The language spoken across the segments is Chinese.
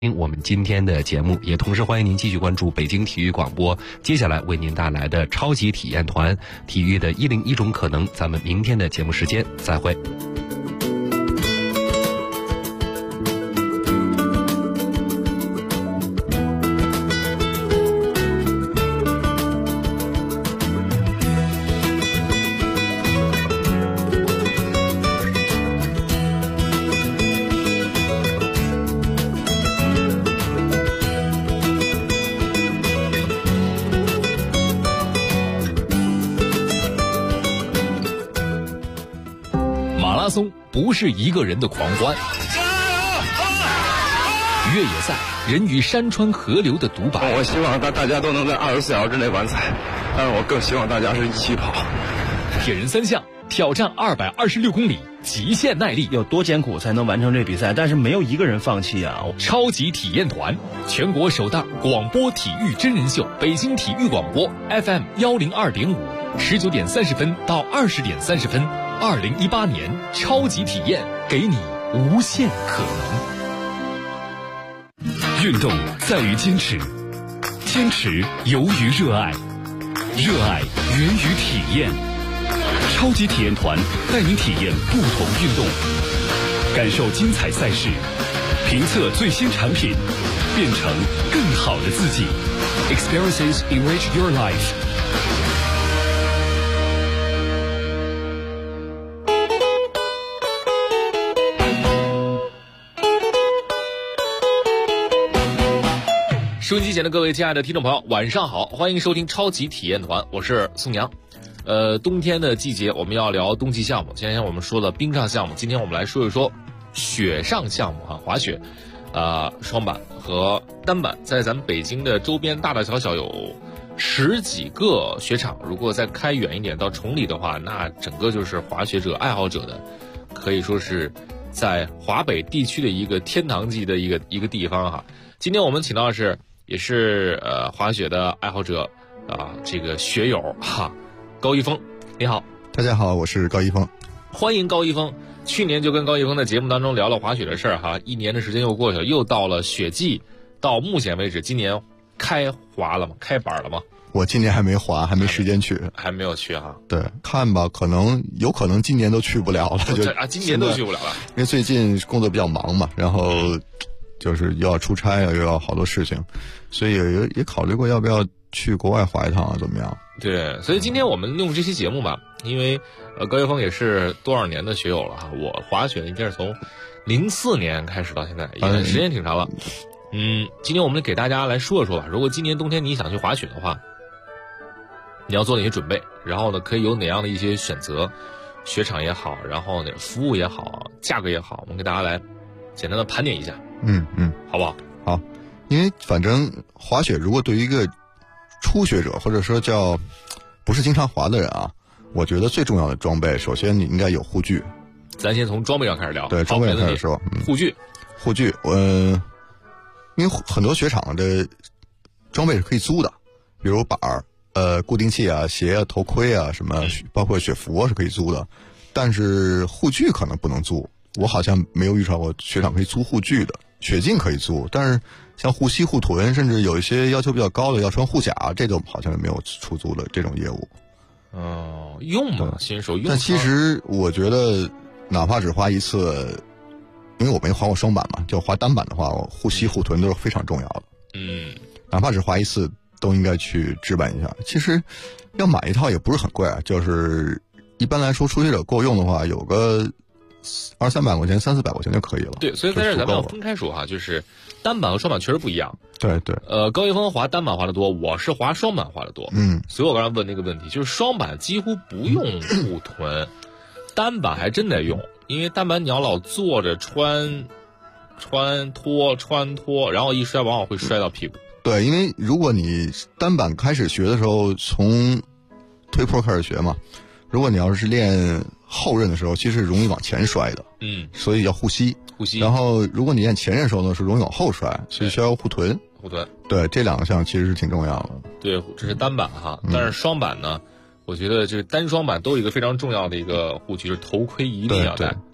听我们今天的节目，也同时欢迎您继续关注北京体育广播接下来为您带来的超级体验团体育的101种可能。咱们明天的节目时间再会。 马拉松不是一个人的狂欢，越野赛人与山川河流的独白。 我希望大家都能在24小时之内完赛，但是我更希望大家是一起跑。 铁人三项挑战226公里，极限耐力， 有多艰苦才能完成这比赛？但是没有一个人放弃啊！ 超级体验团，全国首档广播体育真人秀，北京体育广播 FM 102.5，19点30分到20点30分。2018年超级体验，给你无限可能。运动在于坚持，坚持由于热爱，热爱源于体验。超级体验团带您体验不同运动，感受精彩赛事，评测最新产品，变成更好的自己。Experiences enrich your life。收音机前的各位亲爱的听众朋友，晚上好，欢迎收听超级体验团，我是宋阳。冬天的季节我们要聊冬季项目，前天我们说了冰上项目，今天我们来说一说雪上项目滑雪，双板和单板，在咱们北京的周边大大小小有10几个雪场，如果再开远一点到崇礼的话，那整个就是滑雪者爱好者的，可以说是在华北地区的一个天堂级的一个地方哈。今天我们请到的是也是滑雪的爱好者这个雪友高一峰，你好。 大家好，我是高一峰。 欢迎高一峰。去年就跟高一峰在节目当中聊了滑雪的事儿哈，一年的时间又过去了，又到了雪季，到目前为止，今年开滑了吗？开板了吗？ 我今年还没滑，还没时间去， 还没有去哈。 对，看吧，有可能今年都去不了了。 今年都去不了了， 因为最近工作比较忙嘛，然后就是又要出差又要好多事情，所以也考虑过要不要去国外滑一趟怎么样？对， 所以今天我们用这期节目吧，因为高一峰也是多少年的学友了哈，我滑雪应该是从04年开始到现在，也时间挺长了。今天我们给大家来说一说吧，如果今年冬天你想去滑雪的话，你要做哪些准备，然后呢可以有哪样的一些选择，雪场也好，然后呢服务也好，价格也好，我们给大家来简单的盘点一下。好不好？ 好，因为反正滑雪如果对于一个初学者或者说叫不是经常滑的人啊，我觉得最重要的装备，首先你应该有护具。 咱先从装备上开始聊。 对，装备上开始说。护具，因为很多雪场的装备是可以租的，比如板儿、固定器啊、鞋啊、头盔啊什么，包括雪服是可以租的，但是护具可能不能租。我好像没有遇到过雪场可以租护具的。雪镜可以租，但是像护膝、护臀，甚至有一些要求比较高的要穿护甲，这种好像没有出租的这种业务。 用吗？新手用。 但其实我觉得，哪怕只滑一次，因为我没滑过双板嘛，就滑单板的话，护膝、护臀都是非常重要的。哪怕只滑一次，都应该去置办一下。其实要买一套也不是很贵啊，就是一般来说，初学者够用的话，有个200-300块钱、300-400块钱就可以了。 对，所以在这咱们要分开说哈，就是单板和双板确实不一样。 对。 高一峰滑单板滑得多，我是滑双板滑得多。所以我刚才问那个问题，就是双板几乎不用护臀，单板还真得用，因为单板你要老坐着穿脱，然后一摔往往会摔到屁股。 对，因为如果你单板开始学的时候从推坡开始学嘛，如果你要是练后刃的时候，其实容易往前摔的，所以要护膝。然后，如果你练前刃的时候呢，是容易往后摔，所以需要护臀。对，这两项其实是挺重要的。 对，这是单板哈，但是双板呢，我觉得这单双板都有一个非常重要的一个护具，就是头盔一定要戴。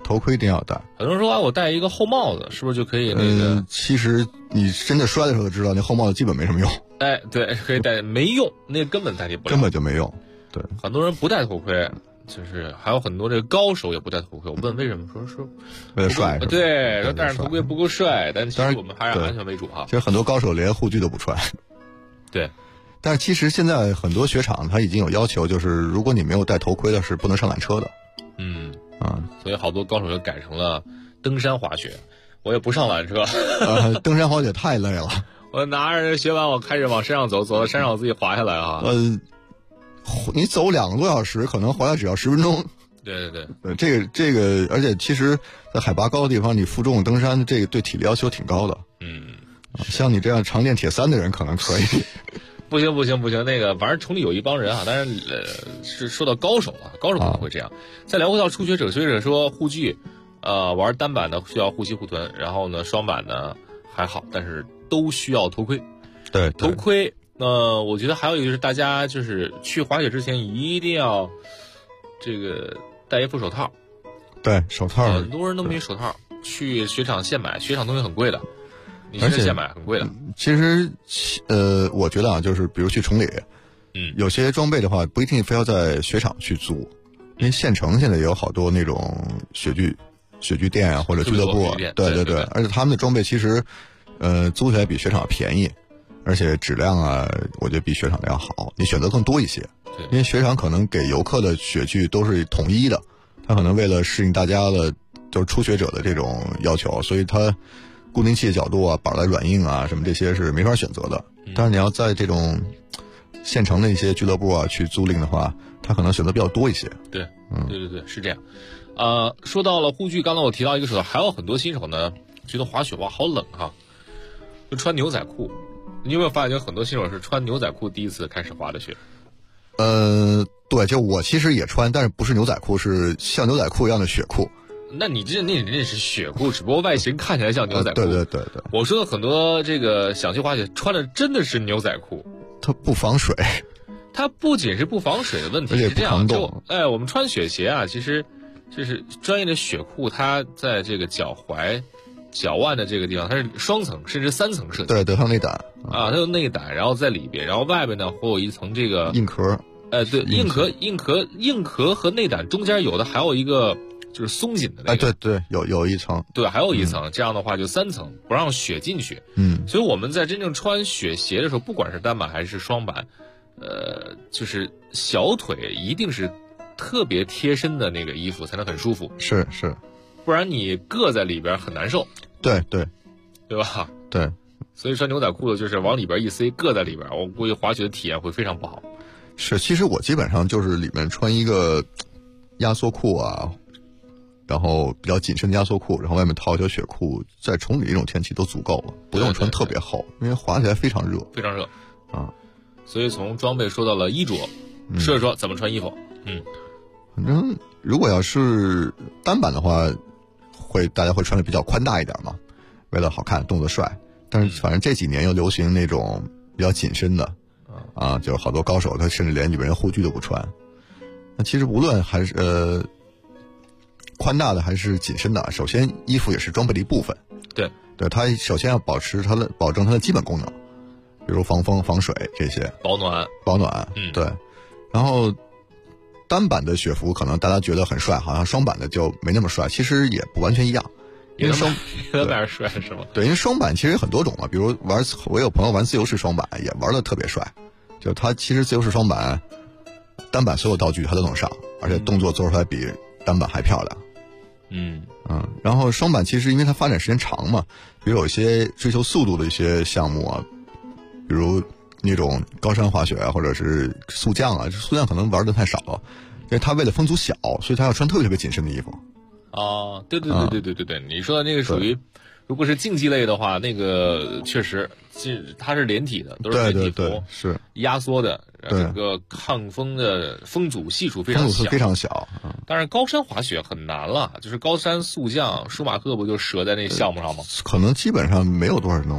头盔一定要戴。 很多人说我戴一个厚帽子是不是就可以其实你真的摔的时候就知道，那厚帽子基本没什么用。 哎，对，可以戴，没用，那根本代替不了， 根本就没用。对， 很多人不戴头盔，就是还有很多这个高手也不戴头盔。我问为什么，说为了帅是吧？ 对，说戴上头盔不够帅，但其实我们还是安全为主哈。 其实很多高手连护具都不穿。 对。 但是其实现在很多雪场它已经有要求，就是如果你没有戴头盔的，是不能上缆车的。 所以好多高手就改成了登山滑雪，我也不上缆车。 登山滑雪太累了。 我拿着雪板，我开始往山上走，走到山上我自己滑下来哈。 你走2个多小时，可能回来只要10分钟。 对， 这个，而且其实，在海拔高的地方，你负重登山，这个对体力要求挺高的。像你这样常练铁三的人，可能可以。 不行，那个反正城里有一帮人啊，当然是说到高手了，高手可能会这样。再聊回到初学者，说护具，玩单板的需要护膝护臀，然后呢双板呢还好，但是都需要头盔。 对， 头盔。我觉得还有一个就是大家就是去滑雪之前一定要这个戴一副手套。 对，手套。 很多人都没手套，去雪场现买，雪场东西很贵的。你现在现买很贵的。 其实，我觉得啊，就是比如去崇礼，有些装备的话不一定非要在雪场去租，因为县城现在也有好多那种雪具店啊或者俱乐部，对，而且他们的装备其实，租起来比雪场便宜，而且质量啊，我觉得比雪场的要好，你选择更多一些。因为雪场可能给游客的雪具都是统一的，他可能为了适应大家的就是初学者的这种要求，所以他固定器的角度啊、板的软硬啊什么这些是没法选择的。但是你要在这种县城的一些俱乐部啊去租赁的话，他可能选择比较多一些。 对，是这样。说到了护具，刚才我提到一个手套，还有很多新手呢觉得滑雪哇好冷哈，就穿牛仔裤。你有没有发现有很多新手是穿牛仔裤第一次开始滑的雪？ 对，就我其实也穿，但是不是牛仔裤，是像牛仔裤一样的雪裤。 那你那是雪裤，只不过外形看起来像牛仔裤。 对。 我说的很多这个想去滑雪穿的真的是牛仔裤， 它不防水。 它不仅是不防水的问题，是这样，我们穿雪鞋啊，其实就是专业的雪裤，它在这个脚踝、脚腕的这个地方，它是双层甚至3层设计。 对，它有内胆啊，它有内胆，然后在里边，然后外边呢会有一层这个硬壳。 对，硬壳和内胆中间有的还有一个就是松紧的那个。 对，有一层。 对，还有一层，这样的话就3层，不让雪进去。所以我们在真正穿雪鞋的时候，不管是单板还是双板，就是小腿一定是特别贴身的那个衣服才能很舒服。 是， 不然你硌在里边很难受。 对吧？ 对。 所以穿牛仔裤的就是往里边一塞，硌在里边，我估计滑雪的体验会非常不好。 是，其实我基本上就是里面穿一个压缩裤啊，然后比较紧身的压缩裤，然后外面套一条雪裤，在崇礼这种天气都足够了，不用穿特别厚，因为滑起来非常热。 啊。所以从装备说到了衣着，说一说怎么穿衣服。 反正如果要是单板的话，大家会穿的比较宽大一点嘛，为了好看，动作帅。但是反正这几年又流行那种比较紧身的。就是好多高手他甚至连里边人护具都不穿。那其实无论还是宽大的还是紧身的，首先衣服也是装备的一部分。对，它首先要保证它的基本功能，比如防风防水这些，保暖。对。然后单板的雪服可能大家觉得很帅，好像双板的就没那么帅，其实也不完全一样。因为有点帅是吗？ 对，因为双板其实有很多种嘛，比如我有朋友玩自由式双板也玩的特别帅，就他其实自由式双板单板所有道具他都能上，而且动作做出来比单板还漂亮。然后双板其实因为它发展时间长嘛，比如有一些追求速度的一些项目啊，比如那种高山滑雪啊，或者是速降啊，速降可能玩的太少了，因为他为了风阻小，所以他要穿特别紧身的衣服。 对，你说的那个属于，如果是竞技类的话，那个确实它是连体的，都是连体服， 是压缩的，整个抗风的风阻系数非常小。但是高山滑雪很难了，就是高山速降，舒马赫不就折在那项目上吗？ 可能基本上没有多少人能玩。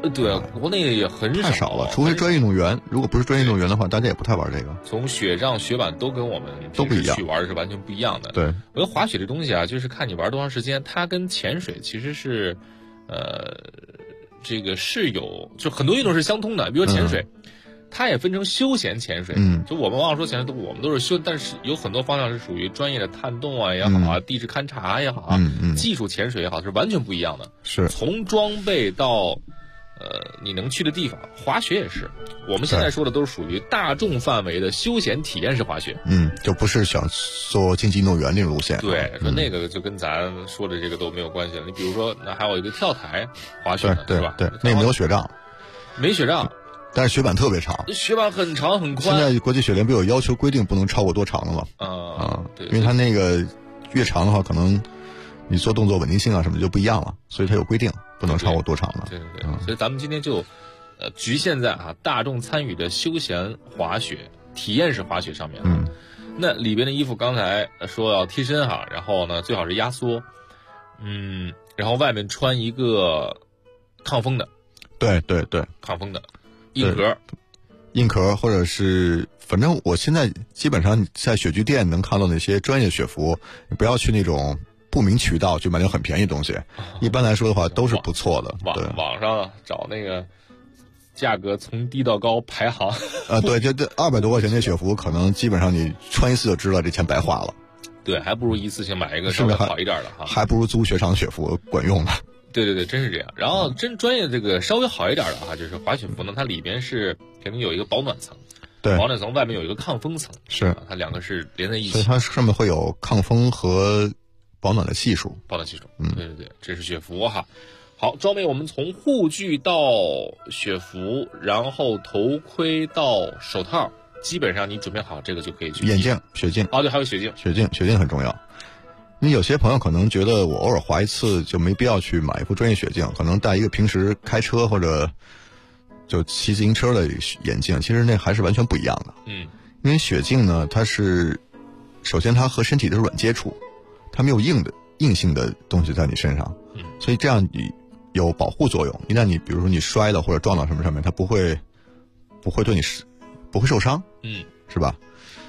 对，国内也很太少了，除非专业运动员。如果不是专业运动员的话，大家也不太玩这个。 从雪杖、雪板都跟我们都不一样， 去玩是完全不一样的。 对， 我觉得滑雪这东西啊，就是看你玩多长时间。它跟潜水其实是，这个是有，就很多运动是相通的。比如潜水，它也分成休闲潜水。就我们往往说潜水，我们都是休，但是有很多方向是属于专业的探洞啊也好啊，地质勘察也好啊，技术潜水也好，是完全不一样的。 是从装备到你能去的地方，滑雪也是。我们现在说的都是属于大众范围的休闲体验式滑雪。 就不是想做竞技运动员那种路线。 对，说那个就跟咱说的这个都没有关系了。你比如说，那还有一个跳台滑雪的，是吧？ 对，那个没有雪杖， 没雪杖， 但是雪板特别长， 雪板很长很宽。 现在国际雪联不有要求规定不能超过多长的吗？ 对， 因为它那个越长的话，可能你做动作稳定性啊什么就不一样了，所以它有规定不能超过多长的。 对，所以咱们今天就局限在大众参与的休闲滑雪、体验式滑雪上面。那里边的衣服刚才说要贴身然后呢最好是压缩，然后外面穿一个抗风的。 对， 抗风的硬壳或者是，反正我现在基本上在雪具店能看到那些专业雪服，你不要去那种不明渠道去买那种很便宜的东西。一般来说的话都是不错的。 网上找那个价格从低到高排行。 对，这200多块钱的雪服，可能基本上你穿一次就知道这钱白花了。 对，还不如一次性买一个稍微好一点的还不如租雪场雪服管用呢。 对，真是这样。然后真专业这个稍微好一点的就是滑雪服呢，它里边是肯定有一个保暖层， 对， 保暖层外面有一个抗风层， 是它两个是连在一起， 所以它上面会有抗风和保暖的系数。 对，这是雪服好，装备我们从护具到雪服，然后头盔到手套，基本上你准备好这个就可以去。 眼镜、雪镜。 对，还有雪镜。 雪镜很重要。你有些朋友可能觉得我偶尔滑一次就没必要去买一副专业雪镜，可能戴一个平时开车或者就骑自行车的眼镜，其实那还是完全不一样的。因为雪镜呢，它是首先它和身体的软接触，它没有硬性的东西在你身上，所以这样你有保护作用。一旦你比如说你摔了或者撞到什么上面，它不会对你不会受伤，是吧？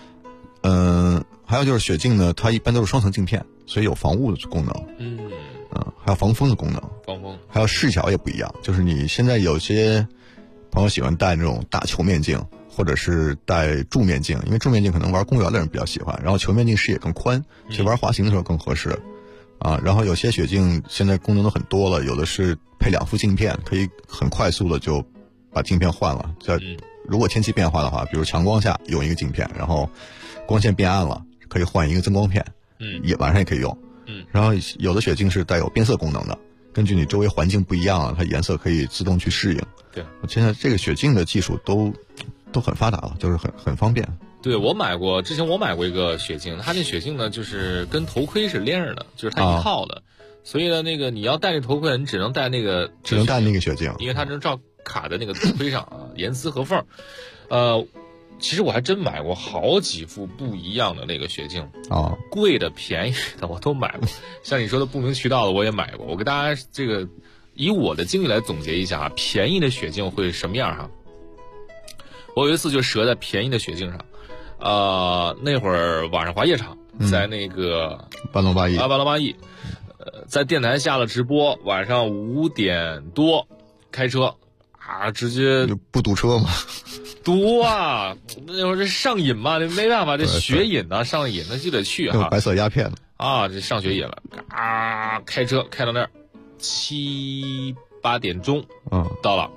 还有就是雪镜呢，它一般都是双层镜片，所以有防雾的功能。还有防风的功能。还有视角也不一样，就是你现在有些朋友喜欢戴那种大球面镜，或者是戴柱面镜，因为柱面镜可能玩公园的人比较喜欢，然后球面镜视野更宽，所以玩滑行的时候更合适。然后有些雪镜现在功能都很多了，有的是配2副镜片，可以很快速的就把镜片换了。如果天气变化的话，比如强光下用一个镜片，然后光线变暗了可以换一个增光片，晚上也可以用。然后有的雪镜是带有变色功能的，根据你周围环境不一样它颜色可以自动去适应。 对， 现在这个雪镜的技术都很发达了，就是很方便。 对，之前我买过一个雪镜，它那雪镜呢就是跟头盔是连着的，就是它一套的，所以呢那个你要戴那头盔，你只能戴那个雪镜， 因为它能照卡在那个头盔上严丝合缝。其实我还真买过好几副不一样的那个雪镜贵的便宜的我都买过，像你说的不明渠道的我也买过。我给大家这个以我的经历来总结一下便宜的雪镜会什么样我有一次就折在便宜的雪镜上，那会儿晚上滑夜场，在那个半龙八翼，在电台下了直播，晚上5点多开车直接不堵车吗？ 堵那会儿这上瘾嘛，这没办法，这雪瘾上瘾，那就得去白色鸦片这上雪瘾了，开车开到那儿7、8点钟到了。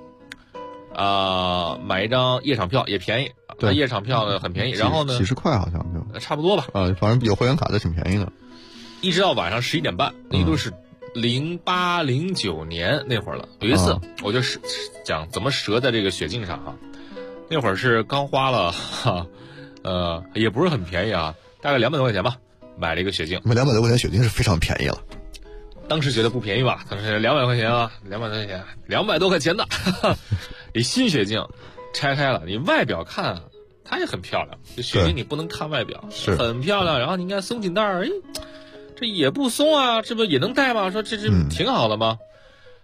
买一张夜场票也便宜，夜场票呢很便宜，然后呢几十块好像就差不多吧， 反正有会员卡的挺便宜的。 一直到晚上11点半，那都是08、09年那会儿了。有一次我就是讲怎么折在这个雪镜上那会儿是刚花了也不是很便宜大概200多块钱吧，买了一个雪镜。 200多块钱雪镜是非常便宜了。 当时觉得不便宜吧，当时200块钱200多块钱的这新雪镜拆开了，你外表看它也很漂亮，这雪镜你不能看外表， 是很漂亮。然后你看松紧带这也不松这不也能戴吗？说这挺好的吗？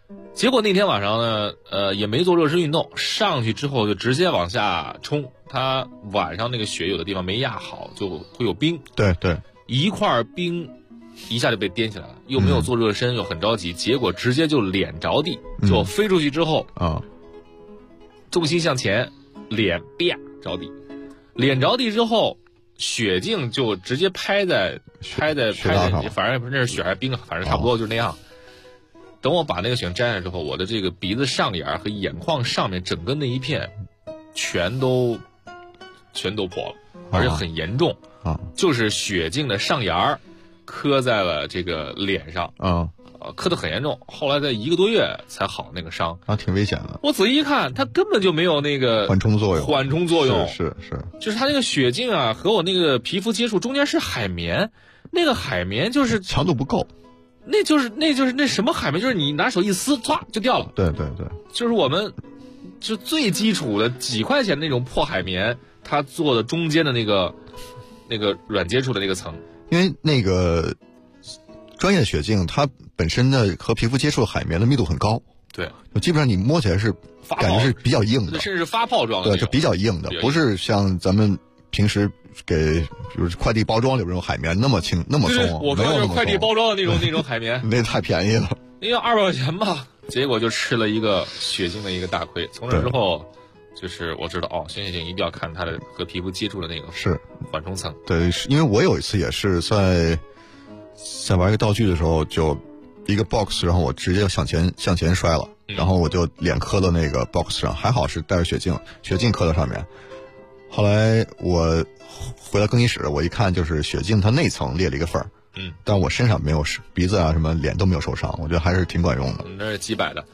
结果那天晚上呢，也没做热身运动，上去之后就直接往下冲。他晚上那个雪有的地方没压好，就会有冰。 对对， 一块冰一下就被颠起来了，又没有做热身，又很着急，结果直接就脸着地，就飞出去之后重心向前，脸啪着地，脸着地之后，雪镜就直接拍在，反正那是雪还是冰，反正差不多就是那样。等我把那个雪摘下之后，我的这个鼻子上沿和眼眶上面整个那一片，全都破了，而且很严重就是雪镜的上沿磕在了这个脸上磕得很严重。后来在1个多月才好那个伤挺危险的。 我仔细一看，它根本就没有那个缓冲作用，是， 就是它那个雪镜和我那个皮肤接触中间是海绵，那个海绵就是强度不够。 那就是那什么海绵，就是你拿手一撕，唰就掉了。 对， 就是我们就最基础的几块钱那种破海绵，它做的中间的那个软接触的那个层。 因为那个专业雪镜，它本身的和皮肤接触的海绵的密度很高。 对， 基本上你摸起来是感觉是比较硬的， 甚至是发泡状的。 对，就比较硬的，不是像咱们平时给比如快递包装里边用海绵那么轻那么松。 我说的就是快递包装的那种海绵， 那太便宜了， 要200块钱吧。结果就吃了一个雪镜的一个大亏。从那之后，就是我知道雪镜一定要看它的和皮肤接触的那个是缓冲层。 对，因为我有一次也是在玩一个道具的时候，就一个 box， 然后我直接向前摔了，然后我就脸磕到那个 box 上，还好是带着雪镜磕到上面。后来我回到更衣室，我一看就是雪镜它内层裂了一个缝儿，但我身上没有鼻子什么脸都没有受伤，我觉得还是挺管用的。 那是几百的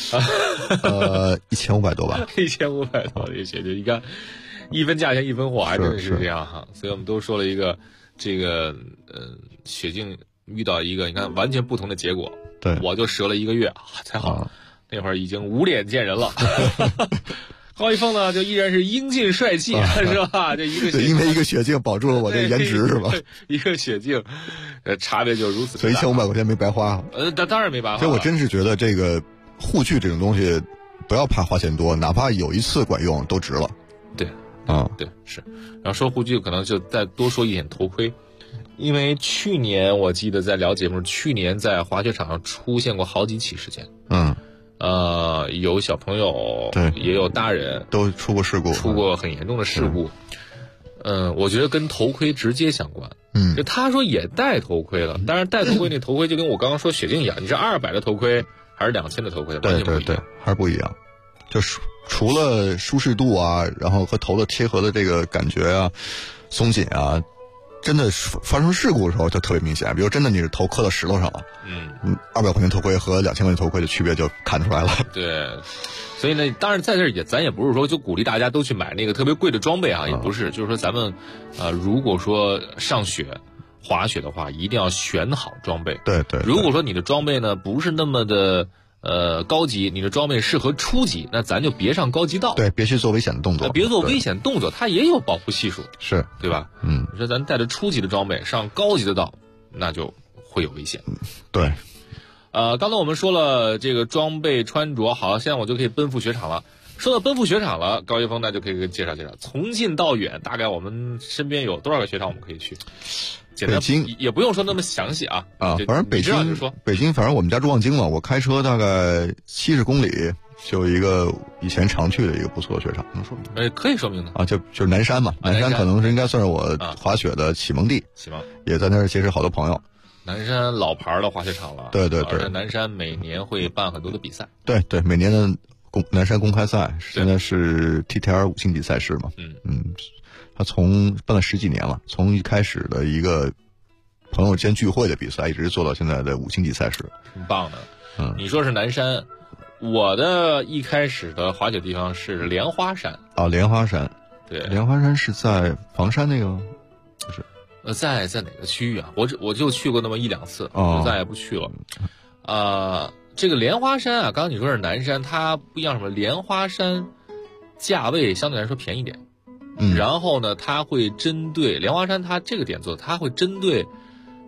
，1500多吧 ，1500多的雪镜，你看一分价钱一分货，还真是这样哈。所以我们都说了一个这个雪镜遇到一个你看完全不同的结果。 对， 我就折了1个月才好，那会儿已经无脸见人了。高一峰呢，就依然是英俊帅气，是吧？这一个因为一个雪镜保住了我这颜值，是吧？ 一个雪镜，差别就如此。 所以1500块钱没白花。 当然没白花。 所以我真是觉得这个护具这种东西，不要怕花钱多，哪怕有一次管用都值了。 对，对是。然后说护具，可能就再多说一点头盔，因为去年我记得在聊节目，去年在滑雪场上出现过好几起事件。有小朋友， 对， 也有大人都出过事故， 出过很严重的事故。我觉得跟头盔直接相关。就他说也戴头盔了，但是戴头盔那头盔就跟我刚刚说雪镜一样，你是200的头盔还是2000的头盔，完全不一样。对，还是不一样。就是除了舒适度然后和头的贴合的这个感觉松紧真的发生事故的时候就特别明显，比如真的你是头磕到石头上了，200块钱头盔和2000块钱头盔的区别就看出来了。 对，所以呢，当然在这儿咱也不是说就鼓励大家都去买那个特别贵的装备也不是，就是说咱们如果说上雪滑雪的话，一定要选好装备。 对， 如果说你的装备呢不是那么的高级，你的装备适合初级，那咱就别上高级道。 对，别去做危险的动作。 别做危险动作，它也有保护系数， 是对吧？你说咱带着初级的装备上高级的道，那就会有危险。 对。 刚才我们说了这个装备穿着，好，现在我就可以奔赴雪场了。说到奔赴雪场了，高一峰那就可以介绍介绍，从近到远，大概我们身边有多少个雪场我们可以去？ 北京也不用说那么详细反正北京，反正我们家住望京嘛，我开车大概70公里就有一个以前常去的一个不错的雪场，能说明？ 可以说明的就是南山嘛，南山可能是应该算是我滑雪的启蒙地，也在那儿结识好多朋友。 南山老牌的滑雪场了， 对， 而且南山每年会办很多的比赛， 对，每年的南山公开赛现在是 TTR 5星级赛事嘛，他办了10几年了，从一开始的一个朋友间聚会的比赛，一直做到现在的5星级赛事， 挺棒的。你说是南山，我的一开始的滑雪地方是莲花山。 莲花山， 对， 莲花山是在房山那个吗？不是。 在哪个区域啊？我就去过那么1、2次，就再也不去了。这个莲花山刚刚你说是南山，它不一样，什么莲花山价位相对来说便宜点，然后呢，它会针对莲花山，它这个点做，它会针对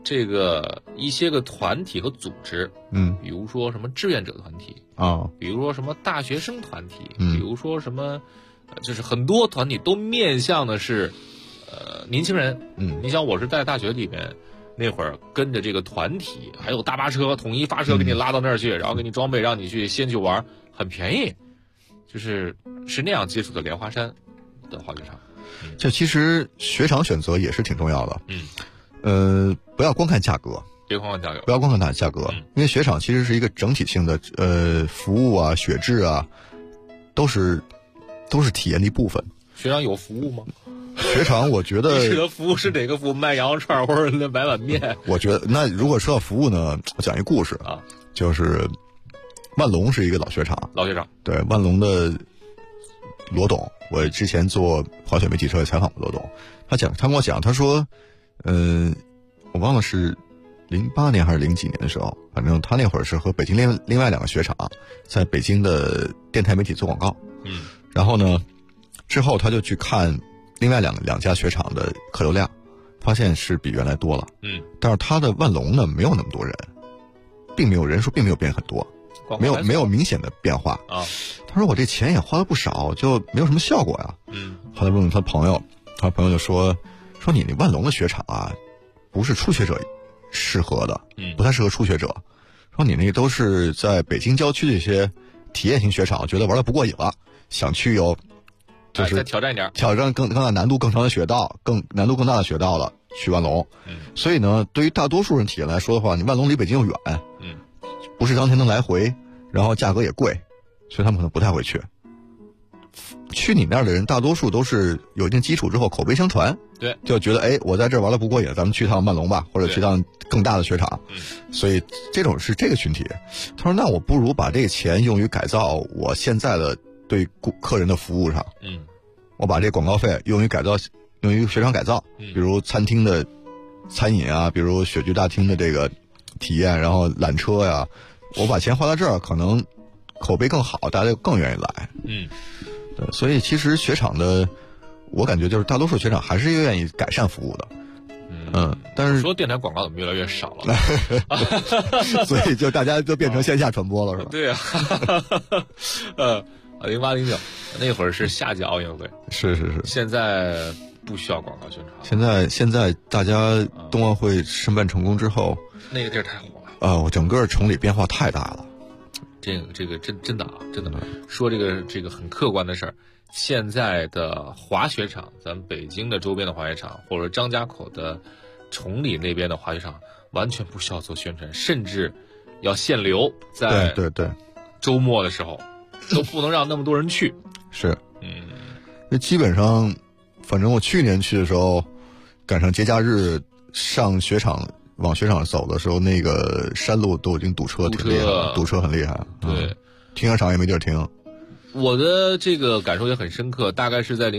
这个一些个团体和组织，比如说什么志愿者团体啊， 比如说什么大学生团体，比如说什么，就是很多团体都面向的是年轻人。你想我是在大学里面那会儿跟着这个团体，还有大巴车统一发车给你拉到那儿去，然后给你装备，让你先去玩，很便宜，是那样接触的莲花山的滑雪场。 这其实雪场选择也是挺重要的。不要光看价格， 别光看价格， 不要光看它的价格，因为雪场其实是一个整体性的，服务啊、雪质啊，都是体验的一部分。 雪场有服务吗？ 雪场我觉得你指的服务是哪个服务？卖羊肉串或者买碗面？ 我觉得那如果说到服务呢，我讲一故事啊，就是万隆是一个老雪场，对，万隆的罗董，我之前做滑雪媒体车也采访过罗董，他跟我讲，他说，我忘了是08年还是零几年的时候，反正他那会儿是和北京另外2个雪场在北京的电台媒体做广告，然后呢，之后他就去看另外两家雪场的客流量，发现是比原来多了，但是他的万隆呢没有那么多人，人数并没有变很多，没有明显的变化啊。他说我这钱也花了不少，就没有什么效果呀。后来问问他朋友就说你那万隆的雪场啊，不是初学者适合的，不太适合初学者。说你那都是在北京郊区的一些体验型雪场，觉得玩的不过瘾了，想去有就是再挑战一点， 挑战更大难度更长的雪道，难度更大的雪道了，去万隆。所以呢，对于大多数人体验来说的话，你万隆离北京又远，不是当天能来回，然后价格也贵，所以他们可能不太会去。去你那儿的人大多数都是有一定基础之后口碑相传， 对， 就觉得我在这儿玩的不过瘾，咱们去趟万隆吧，或者去趟更大的雪场。所以这种是这个群体。他说那我不如把这个钱用于改造我现在的对客人的服务上，我把这广告费用于雪场改造，比如餐厅的餐饮啊，比如雪具大厅的这个体验，然后缆车呀，我把钱花到这儿，可能口碑更好，大家就更愿意来。对，所以其实雪场的，我感觉就是大多数雪场还是愿意改善服务的。但是说电台广告怎么越来越少了？ 所以就大家就变成线下传播了，是吧？ 对啊。08、09那会儿是夏季奥运会， 是。 现在不需要广告宣传。 现在大家冬奥会申办成功之后， 那个地儿太火了。 我整个崇礼变化太大了。 这个真的说这个很客观的事儿。现在的滑雪场，咱们北京的周边的滑雪场，或者张家口的崇礼那边的滑雪场，完全不需要做宣传，甚至要限流，在对周末的时候都不能让那么多人去。 是，那基本上，反正我去年去的时候，赶上节假日往雪场走的时候，那个山路都已经堵车，挺厉害，堵车很厉害。 对， 停车场也没地儿停。 我的这个感受也很深刻，大概是在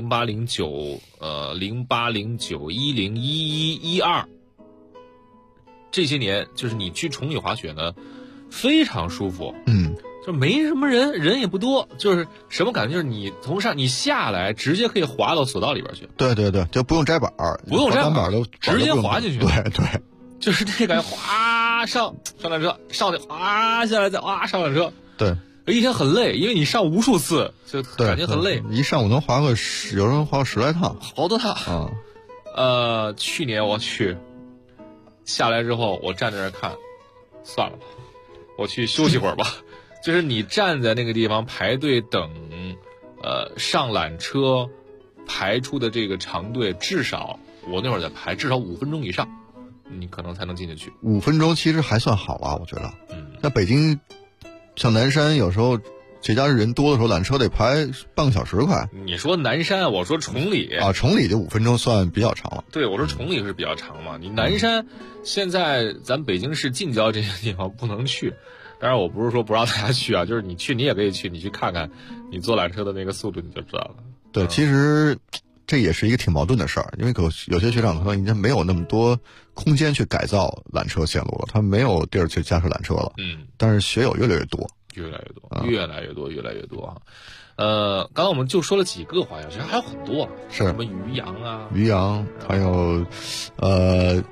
08、09、08、09、10、11、12这些年，就是你去崇礼滑雪呢，非常舒服。就没什么人也不多，就是什么感觉？就是你从上你下来，直接可以滑到索道里边去。 对，就不用摘板， 不用摘板， 直接滑进去。 对， 就是这感觉，哗上缆车，上去哗下来，再哗上缆车。 对。 一天很累，因为你上无数次，就感觉很累。 一上午能滑有人滑10来趟， 好多趟。去年我去下来之后，我站在那儿看，算了吧，我去休息会儿吧。就是你站在那个地方排队等，上缆车排出的这个长队，至少我那会儿在排，至少5分钟以上，你可能才能进得去。 5分钟其实还算好啊，我觉得。在北京。像南山有时候节假日人多的时候，缆车得排半个小时快。 你说南山，我说崇礼啊，崇礼就5分钟算比较长了。 对，我说崇礼是比较长嘛。你南山现在咱北京市近郊这些地方不能去，当然我不是说不让大家去啊，就是你去你也可以去，你去看看，你坐缆车的那个速度你就知道了。 对，其实这也是一个挺矛盾的事儿，因为有些雪场可能已经没有那么多空间去改造缆车线路了，它没有地儿去架设缆车了。但是雪友越来越多。 越来越多啊！刚才我们就说了几个滑雪，其实还有很多， 是什么渔阳啊， 还有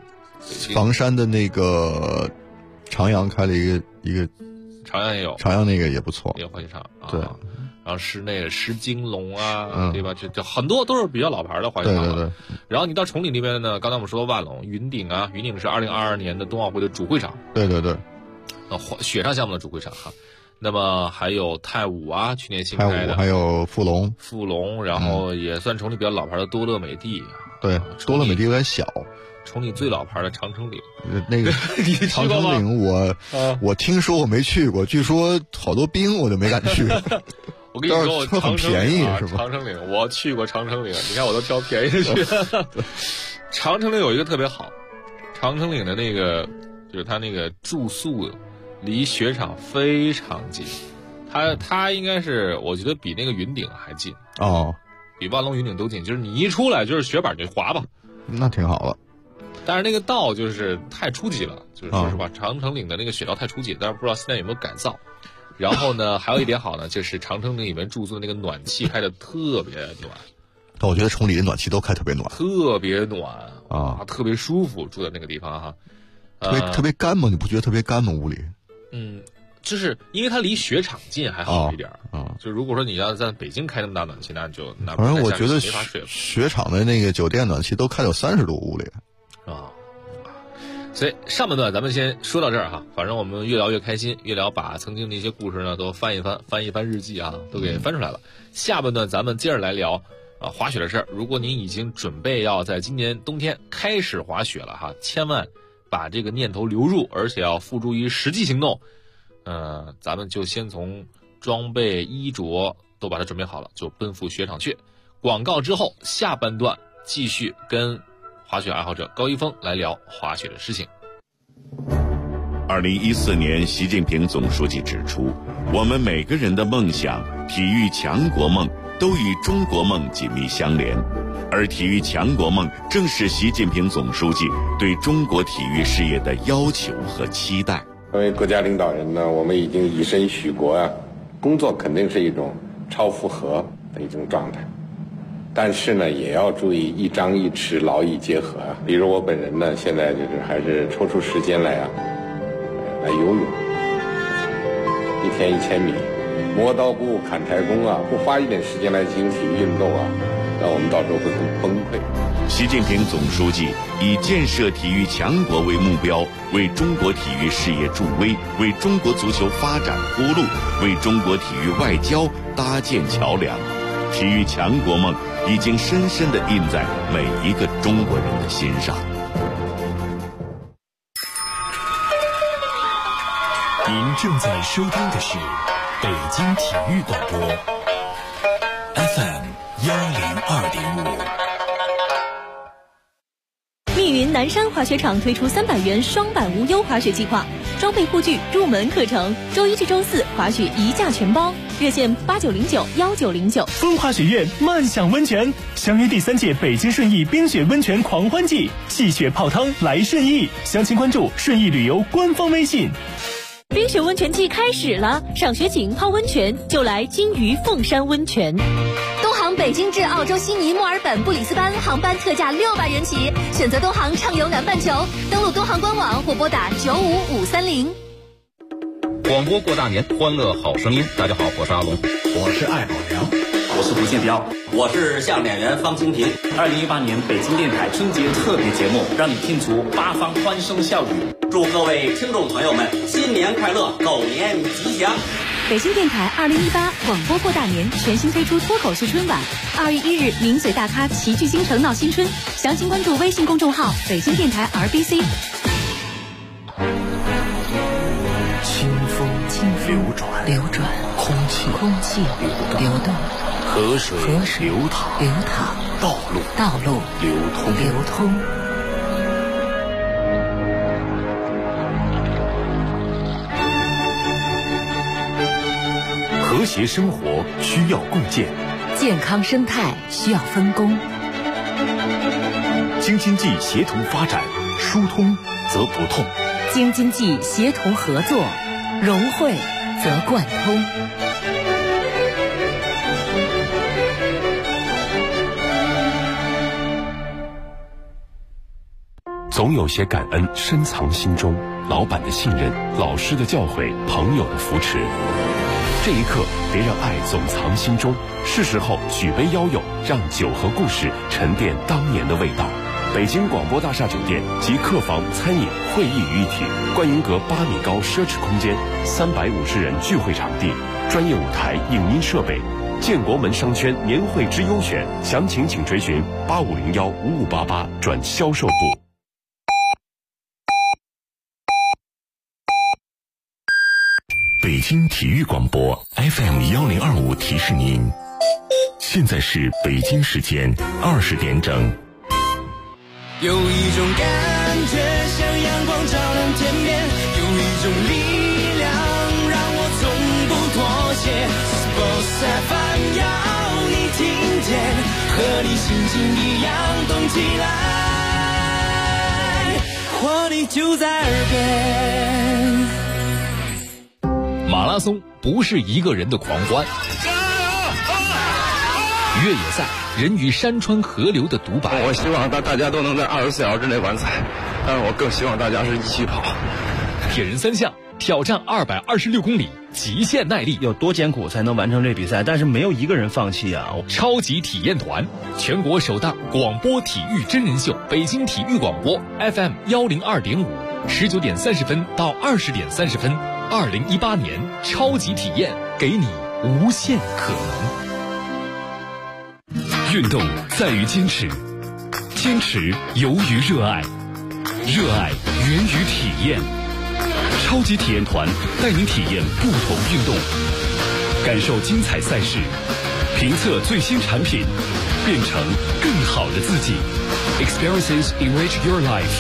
房山的那个长阳开了一个长阳也有， 长阳那个也不错， 也有滑雪场啊。 对， 然后室内的石金龙啊，对吧？这很多都是比较老牌的滑雪场了。 对。 然后你到崇礼那边呢，刚才我们说的万隆、云顶啊，云顶是2022年的冬奥会的主会场。 对。 雪上项目的主会场哈。那么还有太武啊，去年新开的， 还有富龙， 然后也算崇礼比较老牌的多乐美地。 对，多乐美地有点小。 崇礼最老牌的长城岭， 那个长城岭我听说我没去过，据说好多冰，我就没敢去。 我跟你说，我很便宜是吧？ 长城岭我去过长城岭，你看我都挑便宜的去。长城岭有一个特别好，长城岭的那个就是它那个住宿离雪场非常近，它应该是我觉得比那个云顶还近哦， 比万隆云顶都近，就是你一出来就是雪板就滑吧， 那挺好了。 但是那个道就是太初级了，就是说实话，长城岭的那个雪道太初级，但是不知道现在有没有改造。然后呢，还有一点好呢，就是长城岭里面住宿的那个暖气开的特别暖。 我觉得崇礼的暖气都开特别暖， 特别暖啊，特别舒服，住在那个地方哈。 特别干吗？你不觉得特别干吗？屋里？ 就是因为它离雪场近，还好一点啊。 就如果说你要在北京开那么大暖气，那反正我觉得没法睡了。 雪场的那个酒店暖气都开到30度屋里啊。所以上半段咱们先说到这儿哈，反正我们越聊越开心，越聊把曾经的一些故事呢都翻一翻日记啊，都给翻出来了。下半段咱们接着来聊滑雪的事儿。如果您已经准备要在今年冬天开始滑雪了哈，千万把这个念头留入，而且要付诸于实际行动。咱们就先从装备衣着都把它准备好了，就奔赴雪场去。广告之后，下半段继续跟滑雪爱好者高一峰来聊滑雪的事情。 2014年，习近平总书记指出，我们每个人的梦想、体育强国梦都与中国梦紧密相连，而体育强国梦正是习近平总书记对中国体育事业的要求和期待。 作为国家领导人呢，我们已经以身许国啊，工作肯定是一种超负荷的一种状态。但是呢，也要注意一张一弛，劳逸结合啊。比如我本人呢，现在就是还是抽出时间来游泳，1天1000米，磨刀不误砍柴工啊，不花一点时间来进行体育运动啊，那我们到时候会很崩溃。 习近平总书记以建设体育强国为目标，为中国体育事业助威，为中国足球发展铺路，为中国体育外交搭建桥梁。体育强国梦已经深深地印在每一个中国人的心上。 您正在收听的是北京体育广播 FM 102.5。 密云南山滑雪场推出300元双板无忧滑雪计划，装备护具入门课程，周1至周4滑雪一价全包，热线89091909。 风华雪苑慢享温泉，相约第3届北京顺义冰雪温泉狂欢季，戏雪泡汤来顺义，详情关注顺义旅游官方微信。 冰雪温泉季开始了，赏雪景泡温泉就来金鱼凤山温泉。东航北京至澳洲悉尼、墨尔本、布里斯班航班特价600元起，选择东航畅游南半球，登录东航官网或拨打95530。 广播过大年，欢乐好声音。大家好，我是阿龙， 我是艾宝良， 我是胡建彪，我是相声演员方清平。 2018年北京电台春节特别节目，让你听足八方欢声笑语。 祝各位听众朋友们新年快乐，狗年吉祥。 北京电台2018广播过大年全新推出脱口秀春晚，2月1日名嘴大咖齐聚京城闹新春，详情关注微信公众号北京电台 RBC。 清风流转，空气流动，河水流淌，道路流通。和谐生活需要共建， 健康生态需要分工。 京津冀协同发展，疏通则不痛； 京津冀协同合作，融汇则贯通。 总有些感恩深藏心中，老板的信任，老师的教诲，朋友的扶持。这一刻，别让爱总藏心中，是时候举杯邀友，让酒和故事沉淀当年的味道。北京广播大厦酒店集客房、餐饮、会议于一体，观云阁8米高奢侈空间，350人聚会场地，专业舞台、影音设备。建国门商圈年会之优选，详情请垂询85015588转销售部。北京体育广播 FM1025提示您，现在是北京时间20点整。 有一种感觉像阳光照亮天边，有一种力量让我从不妥协。Sports FM 要你听见，和你心情一样动起来，活力就在耳边。 马拉松不是一个人的狂欢，越野赛人与山川河流的独白。 我希望大家都能在24小时之内完赛，但是我更希望大家是一起跑。 铁人3项挑战226公里，极限耐力， 有多艰苦才能完成这比赛？但是没有一个人放弃啊！ 超级体验团，全国首档广播体育真人秀，北京体育广播 FM102.5，19点30分到20点30分，2018年超级体验，给你无限可能。 运动在于坚持，坚持由于热爱，热爱源于体验。超级体验团带您体验不同运动，感受精彩赛事，评测最新产品，变成更好的自己。Experiences enrich your life。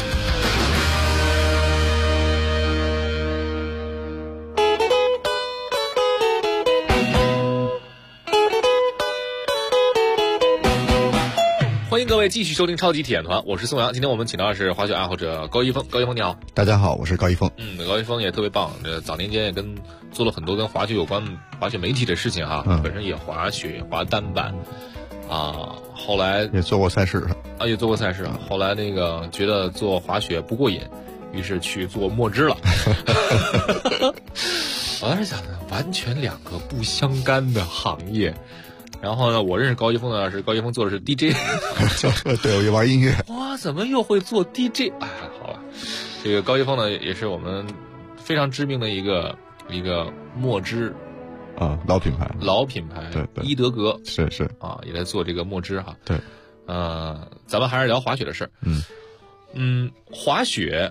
欢迎各位继续收听超级体验团，我是宋阳。今天我们请到的是滑雪爱好者高一峰。高一峰你好。 大家好，我是高一峰。 高一峰也特别棒，早年间也做了很多跟滑雪有关滑雪媒体的事情哈。本身也滑雪，滑单板啊，后来也做过赛事啊，也做过赛事。后来觉得做滑雪不过瘾，于是去做墨汁了。我当时想的，完全两个不相干的行业。然后呢，我认识高一峰呢，是高一峰做的是 DJ， 对，我也玩音乐。 哇，怎么又会做 DJ？ 哎，好了，这个高一峰呢，也是我们非常知名的一个墨汁啊，老品牌，对， 伊德格是啊，也在做这个墨汁哈。 对， 咱们还是聊滑雪的事儿。滑雪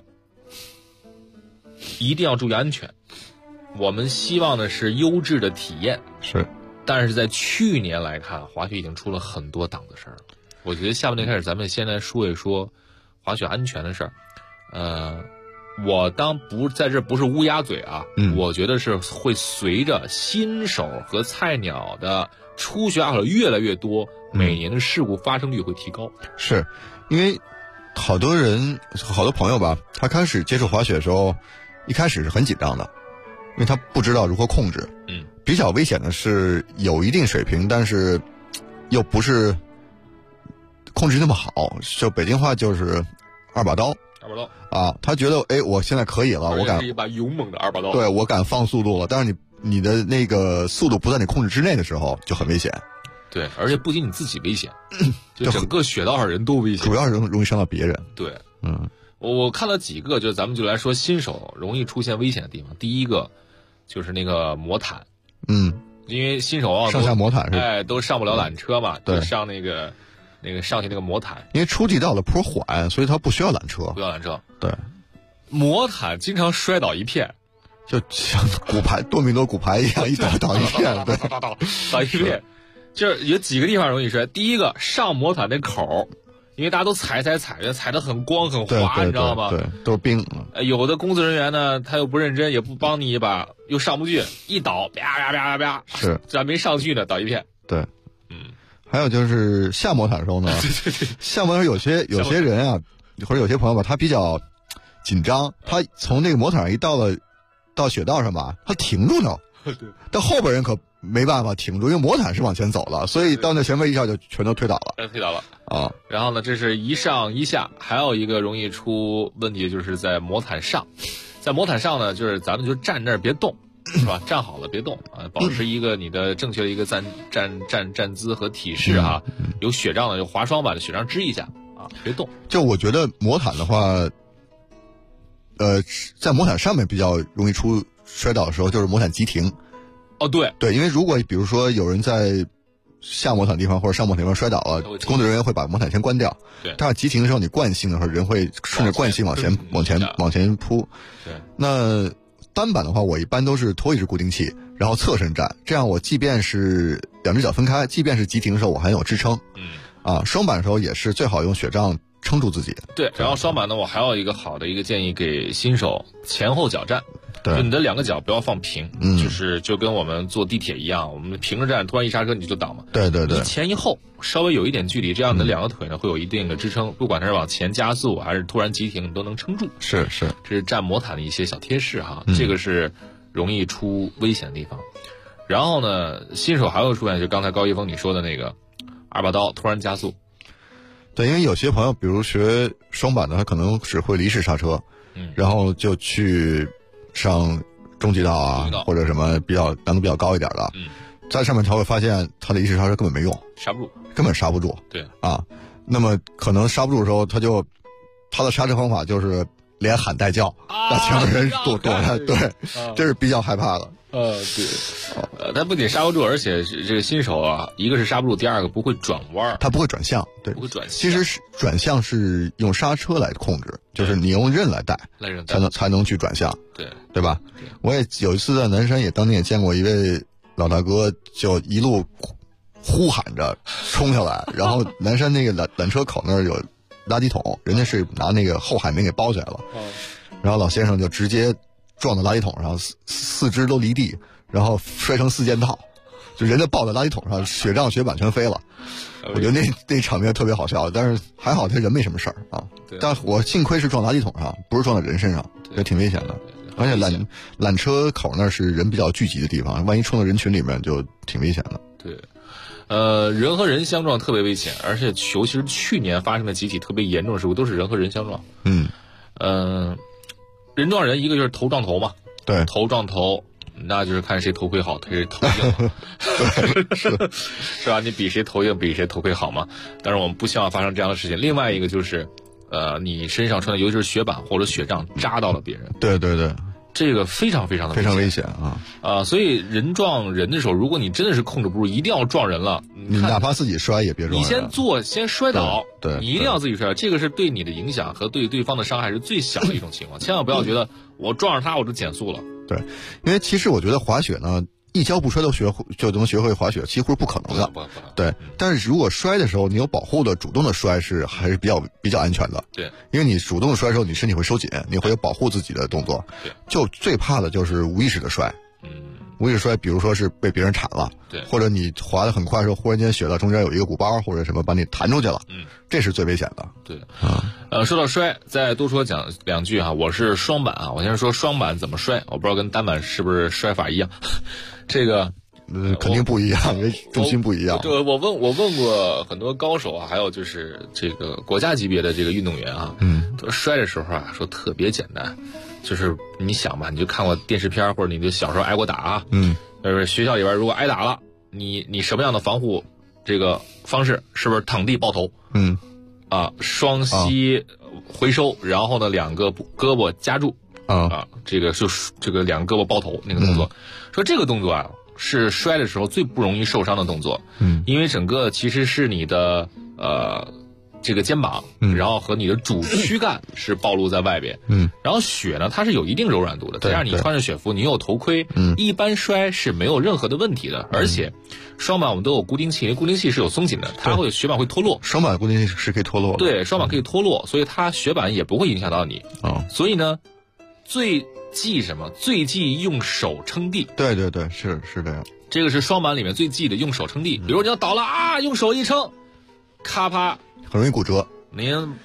一定要注意安全。我们希望的是优质的体验。 是。 但是在去年来看，滑雪已经出了很多档子事儿了。我觉得下半年开始，咱们先来说一说滑雪安全的事儿。我在这不是乌鸦嘴啊，我觉得是会随着新手和菜鸟的初学爱好者越来越多，每年的事故发生率会提高。 是，因为好多朋友吧，他开始接触滑雪的时候，一开始是很紧张的，因为他不知道如何控制。比较危险的是有一定水平，但是又不是控制那么好，就北京话就是二把刀啊。他觉得我现在可以了，我敢是一把勇猛的二把刀， 对，我敢放速度了，但是你的那个速度不在你控制之内的时候就很危险。 对，而且不仅你自己危险，就整个雪道上人都危险， 主要是容易伤到别人。 对，我看了几个，咱们就来说新手容易出现危险的地方。第一个就是那个魔毯。因为新手上下魔毯是都上不了缆车嘛，就上上去那个魔毯。 因为初级道的坡缓，所以他不需要缆车。对， 魔毯经常摔倒一片， 就像骨牌多米诺骨牌一样，一倒一片，对， 倒一片。就是有几个地方容易摔。第一个，上魔毯那口。因为大家都踩得很光很滑，你知道吗？ 对，都是冰。 有的工作人员呢，他又不认真，也不帮你一把，又上不去，一倒，啪啪啪啪啪， 是， 这还没上去呢，倒一片。 对，还有就是下魔毯的时候呢，下魔毯有些人啊，或者有些朋友吧，他比较紧张，他从那个魔毯上一到雪道上吧，他停住了，但后边人可没办法挺住，因为魔毯是往前走了，所以到那前面一下就全都推倒了。 推倒了啊！ 然后呢，这是一上一下，还有一个容易出问题，就是在魔毯上。在魔毯上呢，就是咱们就站那儿别动，是吧？站好了别动啊，保持一个你的正确的一个站姿和体式哈。有雪杖的，有滑双板的雪杖支一下啊，别动。 就我觉得魔毯的话，在魔毯上面比较容易出摔倒的时候，就是魔毯急停。 哦，对， 因为如果比如说有人在下魔毯地方或者上魔毯地方摔倒了，工作人员会把魔毯先关掉。 对， 但是急停的时候，你惯性的时候，人会顺着惯性往前扑。 对， 那单板的话，我一般都是拖一只固定器，然后侧身站，这样我即便是两只脚分开，即便是急停的时候，我还有支撑。双板的时候也是最好用雪杖撑住自己。 对，然后双板呢，我还有一个好的一个建议给新手：前后脚站。 对， 就你的两个脚不要放平，就跟我们坐地铁一样，我们平着站，突然一刹车你就倒嘛。 对， 一前一后稍微有一点距离，这样你的两个腿呢会有一定的支撑，不管它是往前加速还是突然急停，你都能撑住。 是， 这是站魔毯的一些小贴士哈，这个是容易出危险的地方。然后呢，新手还会出现就刚才高一峰你说的那个2把刀突然加速。 对，因为有些朋友比如学双板的，他可能只会离式刹车，然后就去上中级道啊，或者什么难度比较高一点的，在上面他会发现他的离式刹车根本没用，根本刹不住。 对啊，那么可能刹不住的时候，他的刹车方法就是连喊带叫，让前面人躲他。对，这是比较害怕的。 对，他不仅刹不住，而且这个新手啊，一个是刹不住，第二个不会转弯， 他不会转向，对， 不会转向。 其实转向是用刹车来控制，就是你用刃来带，才能去转向，对吧？我也有一次在南山当年也见过一位老大哥，就一路呼喊着冲下来，然后南山那个缆车口那儿有垃圾桶，人家是拿那个厚海绵给包起来了，然后老先生就直接撞到垃圾桶上，四肢都离地，然后摔成4件套，就人家抱在垃圾桶上，雪杖雪板全飞了。我觉得那场面特别好笑，但是还好他人没什么事儿啊。但我幸亏是撞垃圾桶上，不是撞在人身上，也挺危险的。而且缆车口那是人比较聚集的地方，万一冲到人群里面就挺危险的。 对，人和人相撞特别危险，而且尤其是去年发生的几起特别严重的事故都是人和人相撞。人撞人，一个就是头撞头嘛， 对， 头撞头，那就是看谁头盔好，谁头硬，是吧？你比谁头硬，比谁头盔好嘛。但是我们不希望发生这样的事情。另外一个就是，你身上穿的尤其是雪板或者雪杖扎到了别人， 对， 这个非常非常的危险啊！ 所以人撞人的时候，如果你真的是控制不住，一定要撞人了， 你哪怕自己摔也别撞人。 你先摔倒， 对， 你一定要自己摔倒，这个是对你的影响和对对方的伤害是最小的一种情况。千万不要觉得我撞上他我就减速了。 对，因为其实我觉得滑雪呢，一跤不摔就能学会滑雪，几乎是不可能的。对，但是如果摔的时候你有保护的，主动的摔还是比较安全的。 对， 因为你主动的摔的时候，你身体会收紧，你会有保护自己的动作。 对， 就最怕的就是无意识的摔。无意识摔，比如说是被别人铲了， 对， 或者你滑得很快的时候，忽然间雪道中间有一个鼓包或者什么把你弹出去了，这是最危险的。 对，说到摔，再多说讲两句哈。我是双板啊，我先说双板怎么摔，我不知道跟单板是不是摔法一样。这个肯定不一样，因为重心不一样。 我问过很多高手啊，还有就是这个国家级别的这个运动员啊，摔的时候啊，说特别简单，就是你想吧，你就看过电视片或者你就小时候挨过打啊，学校里边如果挨打了，你什么样的防护这个方式？是不是躺地抱头？双膝回收，然后呢两个胳膊夹住这个就是这个两个胳膊抱头那个动作。说这个动作啊是摔的时候最不容易受伤的动作，因为整个其实是你的这个肩膀，然后和你的主躯干是暴露在外边，然后雪呢它是有一定柔软度的，再加上你穿着雪服，你有头盔，一般摔是没有任何的问题的，而且双板我们都有固定器，因为固定器是有松紧的，它会雪板会脱落， 双板固定器是可以脱落的， 对，双板可以脱落，所以它雪板也不会影响到你，所以呢，最忌用手撑地， 对，是这样， 这个是双板里面最忌的，用手撑地，比如你要倒了啊，用手一撑，咔啪。 很容易骨折， 您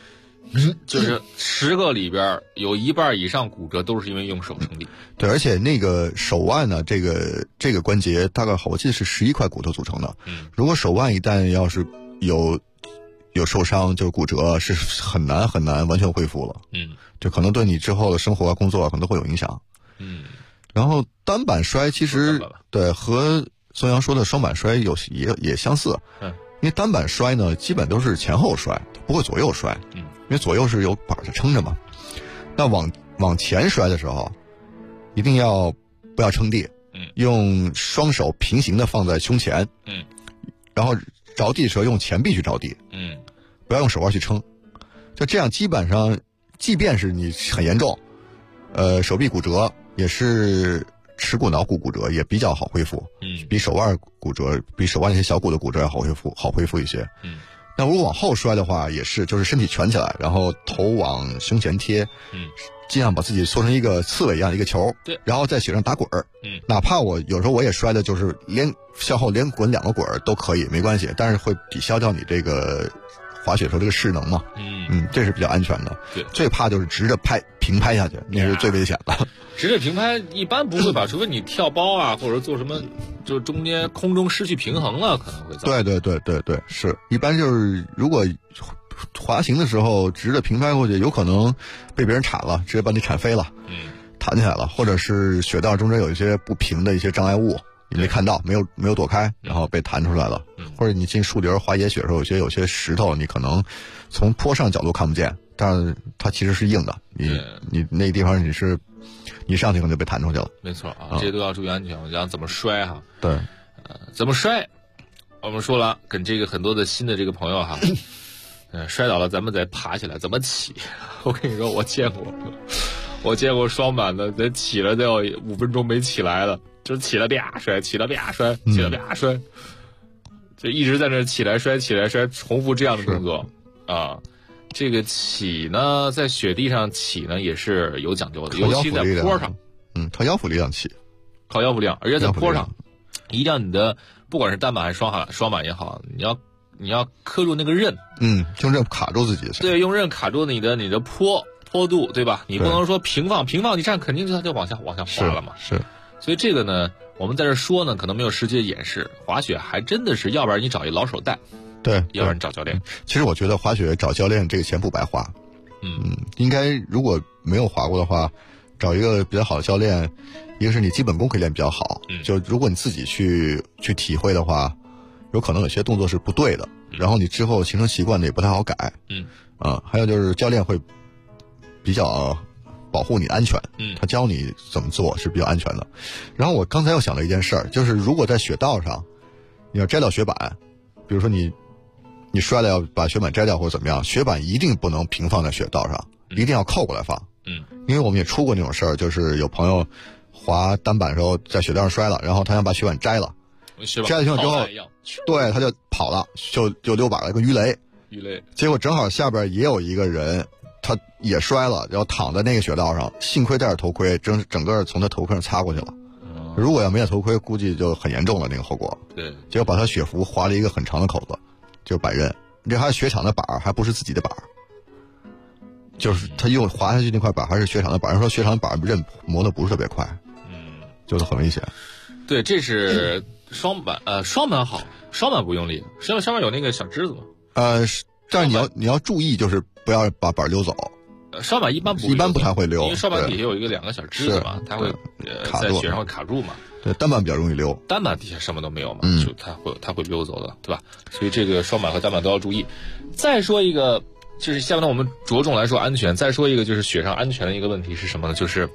就是10个里边有1半以上骨折都是因为用手撑地。 对，而且那个手腕呢，这个关节大概我记得是11块骨头组成的。如果手腕一旦要是有受伤，就是骨折，是很难完全恢复了。就可能对你之后的生活啊、工作啊可能都会有影响。然后单板摔其实对和宋阳说的双板摔也相似。因为单板摔呢，基本都是前后摔，不会左右摔。因为左右是有板子撑着嘛。那往前摔的时候，一定不要撑地。用双手平行的放在胸前。然后着地的时候用前臂去着地。不要用手腕去撑。就这样，基本上，即便是你很严重，手臂骨折也是。耻骨桡骨骨折也比较好恢复，比手腕骨折、比手腕那些小骨的骨折要好恢复一些。那如果往后摔的话，也是就是身体蜷起来，然后头往胸前贴，尽量把自己缩成一个刺猬一样的一个球， 对， 然后在雪上打滚儿。哪怕有时候我也摔的就是向后连滚2个滚儿都可以，没关系，但是会抵消掉你这个滑雪时候这个势能嘛。这是比较安全的。 对， 最怕就是直着平拍下去，那是最危险的。 直着平拍一般不会吧，除非你跳包啊，或者做什么，就中间空中失去平衡了，可能会造成。 对，是一般就是如果滑行的时候直着平拍过去，有可能被别人铲了，直接把你铲飞了，弹起来了，或者是雪道中间有一些不平的一些障碍物，你没看到，没有躲开，然后被弹出来了，或者你进树林滑野雪的时候，有些石头你可能从坡上角度看不见，但是它其实是硬的，你那地方你上去可能就被弹出去了。 没错啊，这些都要注意安全。我讲怎么摔哈？ 对， 怎么摔？我们说了，跟这个很多的新的这个朋友哈，摔倒了咱们再爬起来，怎么起？我跟你说，我见过双板的，得起了得有5分钟没起来了，就是起了啪摔，起了啪摔，起了啪摔，就一直在那起来摔，重复这样的动作啊。这个起呢，在雪地上起呢也是有讲究的，尤其在坡上。 靠腰腹力量起， 靠腰腹力量，而且在坡上，一定要你的不管是单板还是双板也好，你要磕住那个刃， 用刃卡住自己。 对，用刃卡住你的坡度，对吧？你不能说平放，你站肯定就往下滑了嘛。 是。 所以这个呢，我们在这说呢，可能没有实际的演示。滑雪还真的是，要不然你找一老手带。 对， 要不然找教练。 其实我觉得滑雪找教练这个钱不白花。应该如果没有滑过的话，找一个比较好的教练，一个是你基本功可以练比较好，就如果你自己去体会的话，有可能有些动作是不对的，然后你之后形成习惯的也不太好改。还有就是教练会比较保护你安全，他教你怎么做是比较安全的。然后我刚才又想了一件事儿，就是如果在雪道上你要摘掉雪板，比如说你摔了要把雪板摘掉或者怎么样，雪板一定不能平放在雪道上，一定要扣过来放。因为我们也出过那种事儿，就是有朋友滑单板的时候在雪道上摔了，然后他想把雪板摘了，摘了雪板之后，对，他就跑了，就溜板了，跟鱼雷。结果正好下边也有一个人，他也摔了，然后躺在那个雪道上，幸亏戴着头盔，整个从他头盔上擦过去了。如果要没戴头盔，估计就很严重了那个后果。 对， 结果把他雪服划了一个很长的口子，就是摆刃。这还是雪场的板儿，还不是自己的板儿，就是他用滑下去那块板还是雪场的板。人说雪场的板刃磨得不是特别快，就是很危险。 对，这是双板，双板好，双板不用力，上面有那个小枝子嘛。 但是你要注意，就是不要把板溜走。 双板一般不太会溜， 因为双板底下有2个小枝子嘛，它会在雪上会卡住嘛。 对，单板比较容易溜， 单板底下什么都没有嘛，就它会溜走的，对吧？所以这个双板和单板都要注意。再说一个，就是下面呢我们着重来说安全。再说一个就是雪上安全的一个问题是什么呢？就是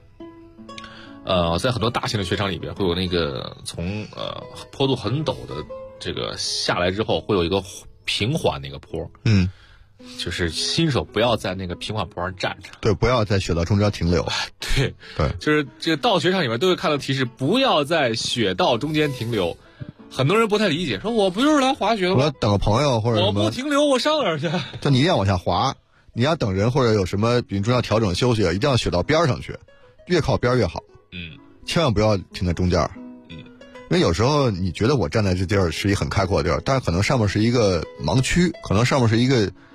在很多大型的雪场里边会有那个从坡度很陡的这个下来之后会有一个平缓那个坡，就是新手不要在那个平缓坡上站着， 对，不要在雪道中间停留。 对，就是这个到雪场里面都会看到提示，不要在雪道中间停留。很多人不太理解，说我不就是来滑雪的吗？ 我要等个朋友或者我不停留，我上哪儿去？ 就你一定要往下滑，你要等人或者有什么，比如中间要调整休息，一定要雪道边上去，越靠边越好。千万不要停在中间。因为有时候你觉得我站在这地儿是一个很开阔的地儿，但是可能上面是一个盲区，可能上面是一个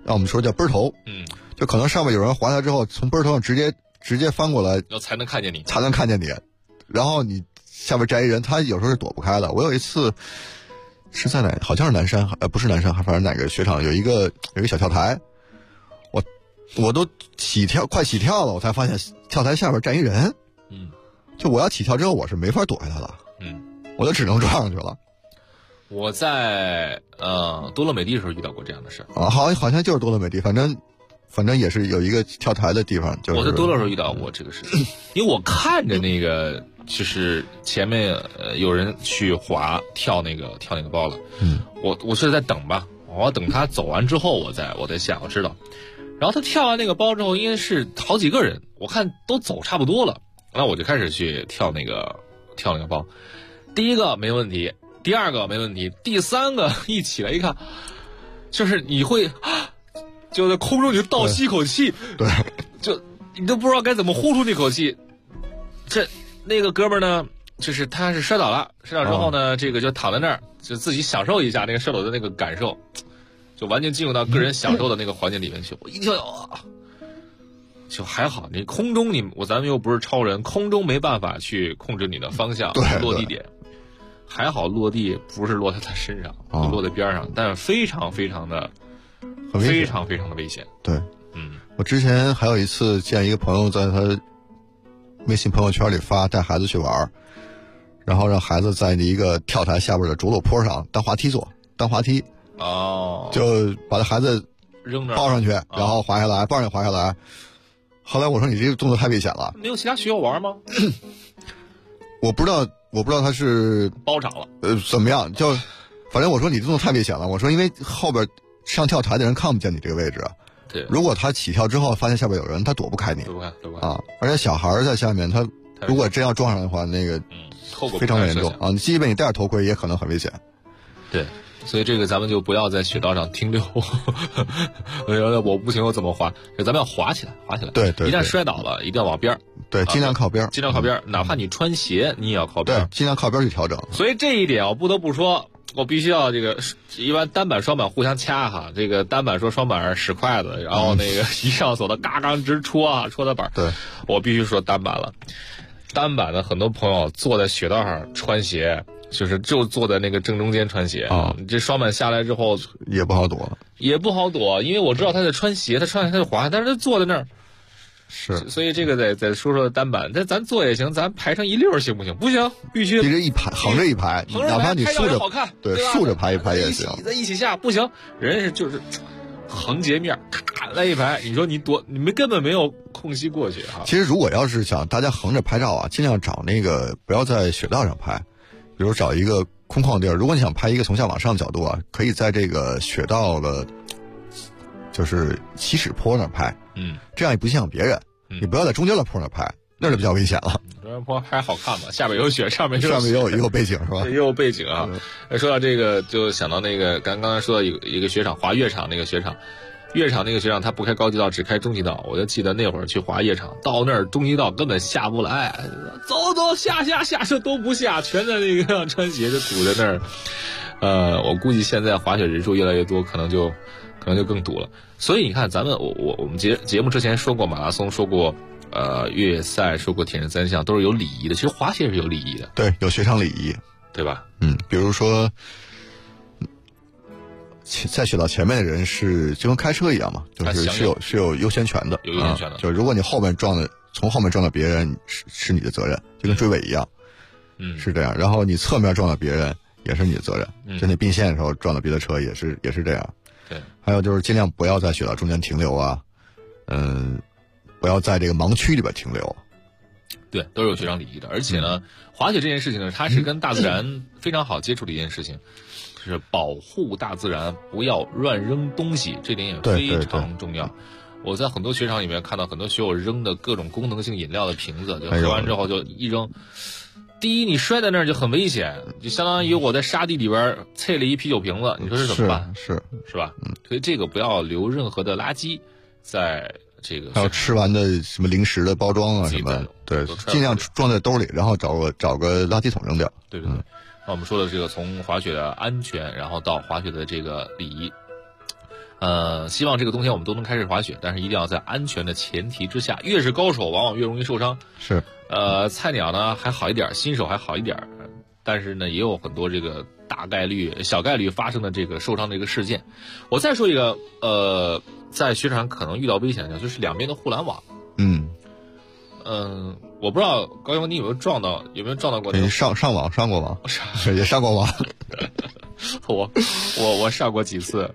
那我们说叫奔头，就可能上面有人滑下之后，从奔头上直接翻过来， 才能看见你， 然后你下边站一人，他有时候是躲不开的。我有一次是在好像是南山，不是南山，反正哪个雪场有一个小跳台，我都快起跳了，我才发现跳台下边站一人，就我要起跳之后，我是没法躲开他的，我就只能撞上去了。 我在多乐美地的时候遇到过这样的事啊，好像就是多乐美地，反正也是有一个跳台的地方。就是我在多乐时候遇到过这个事情，因为我看着那个就是前面有人去跳那个包了，我是在等吧，我要等他走完之后我再下，我知道。然后他跳完那个包之后，因为是好几个人，我看都走差不多了，那我就开始去跳那个包。第一个没问题，第二个没问题，第三个一起来一看，就是你会就在空中你就倒吸一口气， 对， 就你都不知道该怎么呼出那口气。那个哥们儿呢，就是他是摔倒了，摔倒之后呢，这个就躺在那儿，就自己享受一下那个摔倒的那个感受。就完全进入到个人享受的那个环境里面去，我一跳就还好，你空中咱们又不是超人，空中没办法去控制你的方向落地点，还好落地不是落在他身上，落在边上，但是非常非常的危险。 对，我之前还有一次见一个朋友在他微信朋友圈里发带孩子去玩，然后让孩子在一个跳台下边的着陆坡上当滑梯，就把孩子扔那抱上去，然后滑下来，抱上去滑下来。后来我说你这个动作太危险了。 没有其他学校玩吗？ 我不知道他是包场了， 怎么样？就反正我说你这动作太危险了。我说因为后边上跳台的人看不见你这个位置， 对， 如果他起跳之后发现下边有人，他躲不开你， 躲不开啊！而且小孩在下面，他如果真要撞上的话，那个非常严重啊！你即便你戴着头盔，也可能很危险。 对。所以这个咱们就不要在雪道上停留。我不行，我怎么滑？咱们要滑起来。 对， 一旦摔倒了，一定要往边儿。 对，尽量靠边儿。 哪怕你穿鞋，你也要靠边儿。 对，尽量靠边去调整。 所以这一点我不得不说，我必须要这个，一般单板双板互相掐哈。这个单板说双板使筷子，然后那个一上手的嘎嘎直戳的板。 对， 我必须说单板了。单板的很多朋友坐在雪道上穿鞋。就坐在那个正中间穿鞋你这双板下来之后也不好躲， 因为我知道他在穿鞋，他穿鞋他就滑，但是他坐在那儿， 是， 所以这个再说说单板，咱坐也行，咱排成一溜行不行？不行，必须这一排横着一排，哪怕你竖着好看， 对，竖着排一排也行， 在一起下不行，人就是横截面，咔来一排，你说你们根本没有空隙过去哈。 其实如果要是想大家横着拍照啊，尽量找那个不要在雪道上拍。比如找一个空旷地儿，如果你想拍一个从下往上的角度啊，可以在这个雪道的，就是起始坡那儿拍，这样也不影响别人。你不要在中间的坡那儿拍，那就比较危险了。 中间坡拍好看嘛，下边有雪，上面也有背景是吧？ 也有背景啊。说到这个，就想到那个刚才说的一个雪场，滑越场那个雪场。越场那个雪场，他不开高级道，只开中级道。我就记得那会儿去滑夜场，到那儿中级道根本下不来，走下这都不下，全在那个穿鞋就堵在那儿。我估计现在滑雪人数越来越多，可能就更堵了。所以你看，咱们我们节目之前说过马拉松，说过越野赛，说过铁人三项，都是有礼仪的。其实滑雪是有礼仪的， 对，有雪场礼仪， 对吧？ 比如说。在雪道前面的人就跟开车一样嘛，是有优先权的， 有优先权的。 就如果你从后面撞到别人是你的责任，就跟追尾一样，是这样。然后你侧面撞到别人也是你的责任，就你并线的时候撞到别的车也是这样。 对。 还有就是尽量不要在雪道中间停留啊，不要在这个盲区里边停留。 对，都是有雪场礼仪的。而且呢，滑雪这件事情呢，它是跟大自然非常好接触的一件事情。是保护大自然，不要乱扔东西，这点也非常重要。我在很多雪场里面看到很多学友扔的各种功能性饮料的瓶子，就喝完之后就一扔。第一，你摔在那儿就很危险，就相当于我在沙地里边啐了一啤酒瓶子，你说是怎么办？是吧？所以这个不要留任何的垃圾在这个。 还有吃完的什么零食的包装啊什么，对，尽量装在兜里，然后找个垃圾桶扔掉。 对。那我们说的这个从滑雪的安全，然后到滑雪的这个礼仪， 希望这个冬天我们都能开始滑雪，但是一定要在安全的前提之下。越是高手，往往越容易受伤。 是， 菜鸟呢还好一点，新手还好一点，但是呢也有很多这个小概率发生的这个受伤的一个事件。我再说一个，在雪场可能遇到危险的，就是两边的护栏网。我不知道高阳你有没有撞到过？ 你上过吗？也上过网。 我上过几次，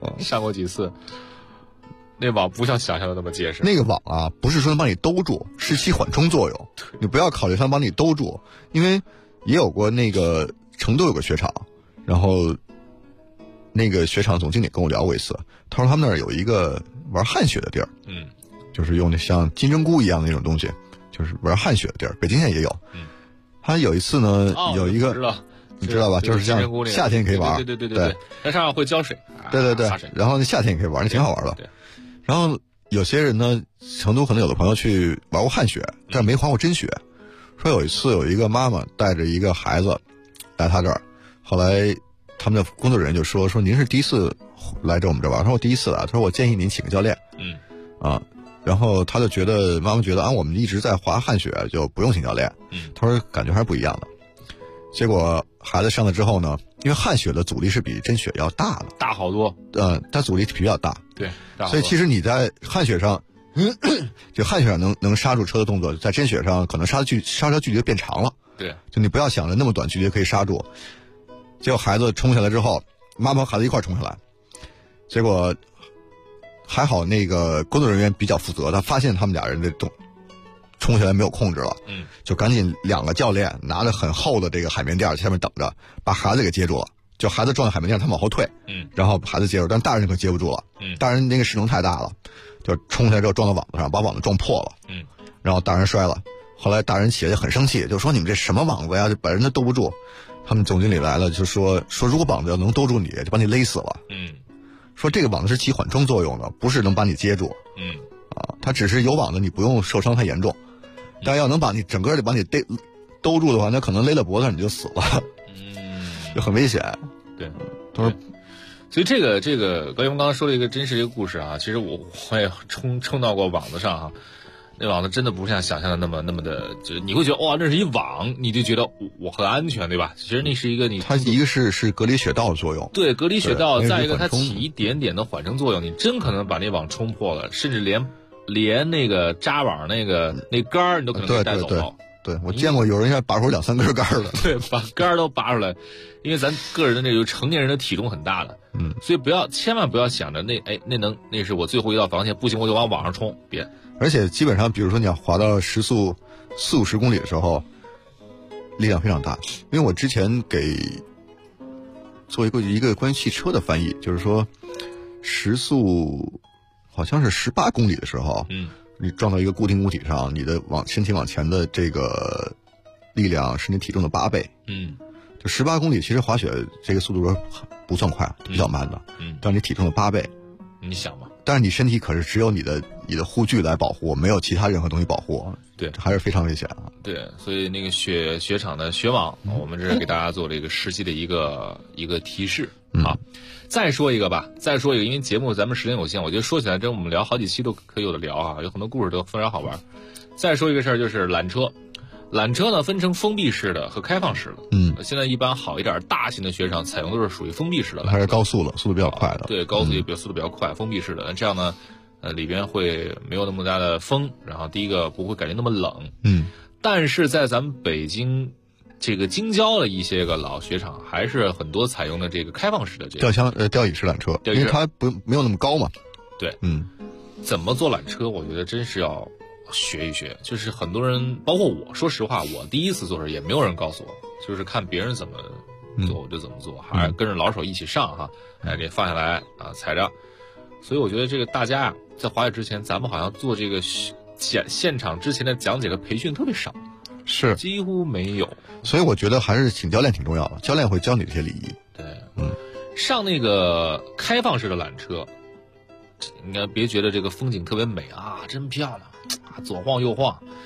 那网不像想象的那么结实。 那个网啊，不是说能帮你兜住，是起缓冲作用。你不要考虑它能帮你兜住，因为也有过那个成都有个雪场，然后那个雪场总经理跟我聊过一次，他说他们那儿有一个玩旱雪的地儿，就是用那像金针菇一样的那种东西，就是玩旱雪的地儿，北京现在也有。他有一次呢，有一个。你知道吧？就是像夏天可以玩， 对，在上面会浇水， 对，然后那夏天也可以玩，那挺好玩的。然后有些人呢，成都可能有的朋友去玩过旱雪，但是没滑过真雪。说有一次有一个妈妈带着一个孩子来他这儿，后来他们的工作人员就说您是第一次来我们这玩？他说我第一次来，他说我建议您请个教练。然后他就觉得妈妈觉得我们一直在滑旱雪，就不用请教练。他说感觉还是不一样的。结果孩子上了之后呢，因为旱雪的阻力是比真雪要大的， 大好多。 它阻力比较大。 对， 所以其实你在旱雪上，就旱雪上能刹住车的动作，在真雪上可能刹车距离就变长了。 对， 就你不要想着那么短距离可以刹住。结果孩子冲下来之后，妈妈和孩子一块冲下来，结果还好那个工作人员比较负责，他发现他们俩人的冲下来没有控制了，就赶紧两个教练拿着很厚的这个海绵垫下面等着，把孩子给接住了。就孩子撞在海绵垫，他往后退，然后孩子接住，但大人可接不住了，大人那个势能太大了，就冲下来之后撞到网子上，把网子撞破了，然后大人摔了。后来大人起来就很生气，就说你们这什么网子呀，就把人都兜不住。他们总经理来了，就说如果网子要能兜住你，就把你勒死了。说这个网子是起缓冲作用的，不是能把你接住。它只是有网子，你不用受伤太严重。但要能把你整个的把你兜住的话，那可能勒了脖子上你就死了，就很危险。 对， 他说， 所以这个高阳刚刚说了一个真实的故事啊，其实我也冲到过网子上啊，那网子真的不像想象的那么的，就你会觉得哇，那是一网，你就觉得我很安全，对吧？其实那是一个它一个是隔离雪道的作用， 对，隔离雪道，再一个它起一点点的缓冲作用，你真可能把那网冲破了，甚至连那个扎网那杆儿你都可能给带走了。 对，我见过有人要拔出2-3根杆了。 对，把杆儿都拔出来，因为咱个人的那个成年人的体重很大的，所以千万不要想着那是我最后一道防线，不行我就往网上冲，别。 而且基本上，比如说你要滑到时速40-50公里的时候，力量非常大。因为我之前给做一个关于汽车的翻译，就是说时速好像是18公里的时候，你撞到一个固定物体上，你的身体往前的这个力量是你体重的8倍。就18公里，其实滑雪这个速度不算快，比较慢的。但是你体重的8倍， 你想吧。 但是你身体可是只有你的护具来保护，没有其他任何东西保护。 对， 还是非常危险啊。 对，所以那个雪场的雪网，我们这是给大家做了一个实际的一个提示。好，再说一个，因为节目咱们时间有限，我觉得说起来真我们聊好几期都可以有的聊啊，有很多故事都非常好玩。再说一个事儿，就是缆车呢分成封闭式的和开放式的。现在一般好一点大型的雪场采用都是属于封闭式的缆车， 还是高速的，速度比较快的。 对，高速也速度比较快，封闭式的。这样呢，里边会没有那么大的风，然后第一个不会感觉那么冷。但是在咱们北京这个京郊的一些个老雪场，还是很多采用的这个开放式的这个吊椅式缆车，因为它没有那么高嘛。 对，怎么坐缆车，我觉得真是要学一学。就是很多人，包括我，说实话，我第一次做时也没有人告诉我，就是看别人怎么做我就怎么做，还是跟着老手一起上哈，给放下来啊，踩着。所以我觉得这个大家在滑雪之前，咱们好像做这个现场之前的讲解和培训特别少， 是几乎没有。 所以我觉得还是请教练挺重要的，教练会教你这些礼仪。 对，上那个开放式的缆车，应该别觉得这个风景特别美啊，真漂亮啊，左晃右晃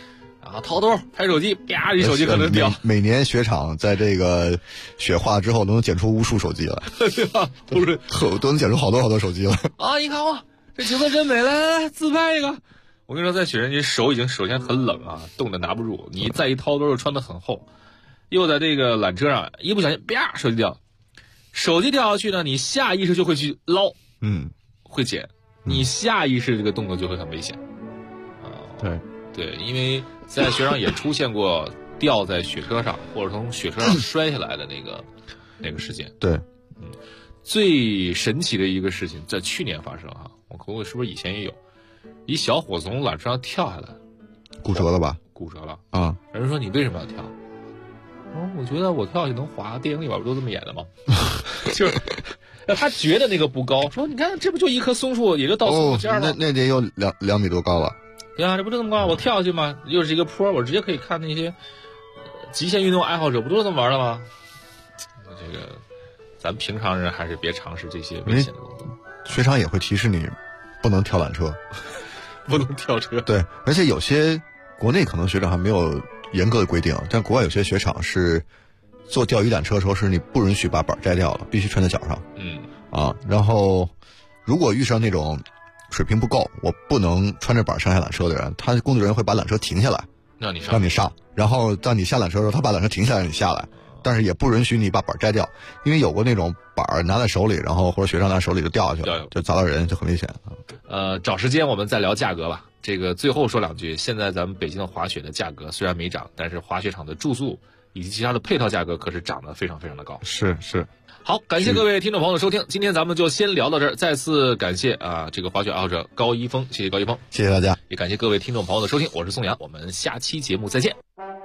啊，掏兜拍手机，啪，一手机可能掉。 每年雪场在这个雪化之后，都能捡出无数手机来， 对吧？不是， 都能捡出好多手机了。 啊，你看我这景色真美，来自拍一个。我跟你说，在雪山区手已经首先很冷啊，冻得拿不住，你再一掏兜又穿得很厚，又在这个缆车上一不小心，啪，手机掉，手机掉下去呢，你下意识就会去捞，会捡，你下意识这个动作就会很危险。对，因为在雪场也出现过掉在雪车上或者从雪车上摔下来的那个事件。 对， 最神奇的一个事情在去年发生哈，我看过是不是以前也有，一小伙从缆车上跳下来， 骨折了吧？ 骨折了啊！ 人说你为什么要跳？我觉得我跳下去能滑，电影里边不都这么演的吗？就是他觉得那个不高，说你看这不就一棵松树，也就到松树尖了， 那得有2米多高了。 对啊，这不就这么高？我跳下去嘛，又是一个坡，我直接可以看那些极限运动爱好者，不都是这么玩的吗？这个咱平常人还是别尝试这些危险的东西。 雪场也会提示你不能跳缆车， 不能跳车。 对，而且有些国内可能雪场还没有严格的规定，但国外有些雪场是做钓鱼缆车的时候是你不允许把板摘掉了，必须穿在脚上。然后如果遇上那种水平不够，我不能穿着板上下缆车的人，他工作人员会把缆车停下来，让你上，然后当你下缆车的时候，他把缆车停下来让你下来，但是也不允许你把板摘掉，因为有过那种板拿在手里，然后或者雪上拿手里就掉下去了，就砸到人，就很危险。 找时间我们再聊价格吧。这个最后说两句，现在咱们北京的滑雪的价格虽然没涨，但是滑雪场的住宿以及其他的配套价格可是涨得非常非常的高。 是。 好，感谢各位听众朋友的收听，今天咱们就先聊到这儿。再次感谢这个滑雪爱好者高一峰，谢谢高一峰， 谢谢大家， 也感谢各位听众朋友的收听，我是宋阳，我们下期节目再见。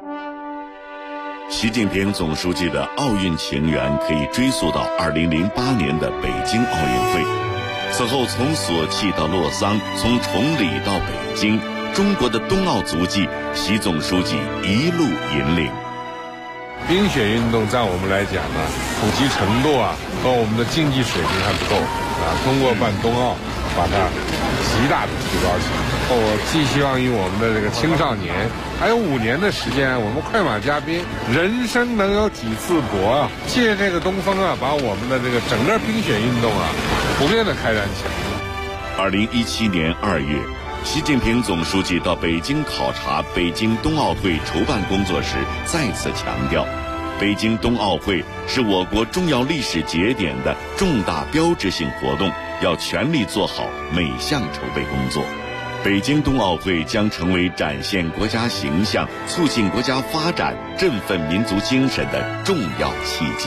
习近平总书记的奥运情缘可以追溯到2008年的北京奥运会，此后从索契到洛桑，从崇礼到北京，中国的冬奥足迹，习总书记一路引领。 冰雪运动在我们来讲呢，普及程度和我们的竞技水平还不够通过办冬奥把它极大的提高起来。我寄希望于我们的这个青少年，还有5年的时间，我们快马加鞭，人生能有几次搏借这个东风把我们的这个整个冰雪运动普遍的开展起来。 2017年2月，习近平总书记到北京考察北京冬奥会筹办工作时，再次强调，北京冬奥会是我国重要历史节点的重大标志性活动，要全力做好每项筹备工作。北京冬奥会将成为展现国家形象、促进国家发展、振奋民族精神的重要契机。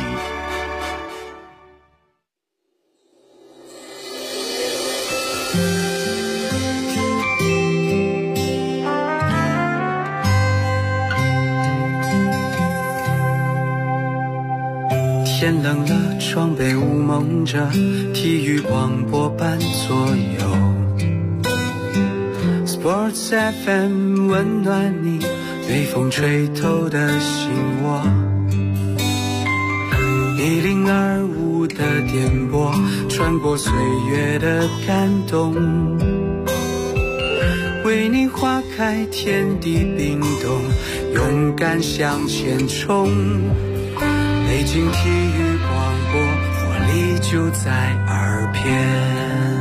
天冷了，窗被雾蒙着，体育广播伴左右。Sports FM 温暖你被风吹透的心窝。1025的电波穿过岁月的感动，为你划开天地冰冻，勇敢向前冲。北京体育广播，活力就在耳边。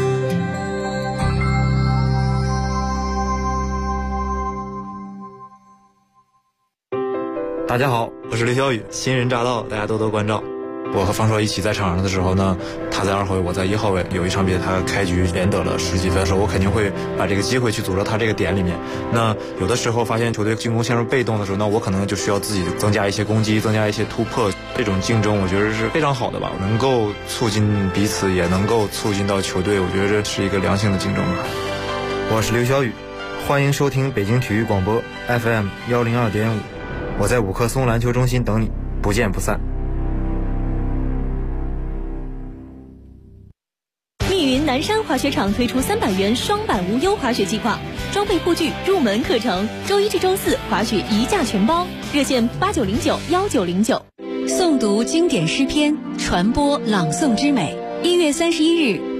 大家好，我是刘小雨，新人乍到，大家多多关照。我和方硕一起在场上的时候呢，他在2号位，我在1号位。有一场比赛他开局连得了10几分的时候，我肯定会把这个机会去组织他这个点里面。那有的时候发现球队进攻陷入被动的时候，那我可能就需要自己增加一些攻击，增加一些突破。这种竞争我觉得是非常好的吧，能够促进彼此，也能够促进到球队，我觉得这是一个良性的竞争吧。 我是刘小雨，欢迎收听北京体育广播 FM 102.5，我在5棵松篮球中心等你，不见不散。 密云南山滑雪场推出300元双板无忧滑雪计划，装备护具、入门课程，周1至周4滑雪1价全包，热线89091909。 诵读经典诗篇，传播朗诵之美。1月31日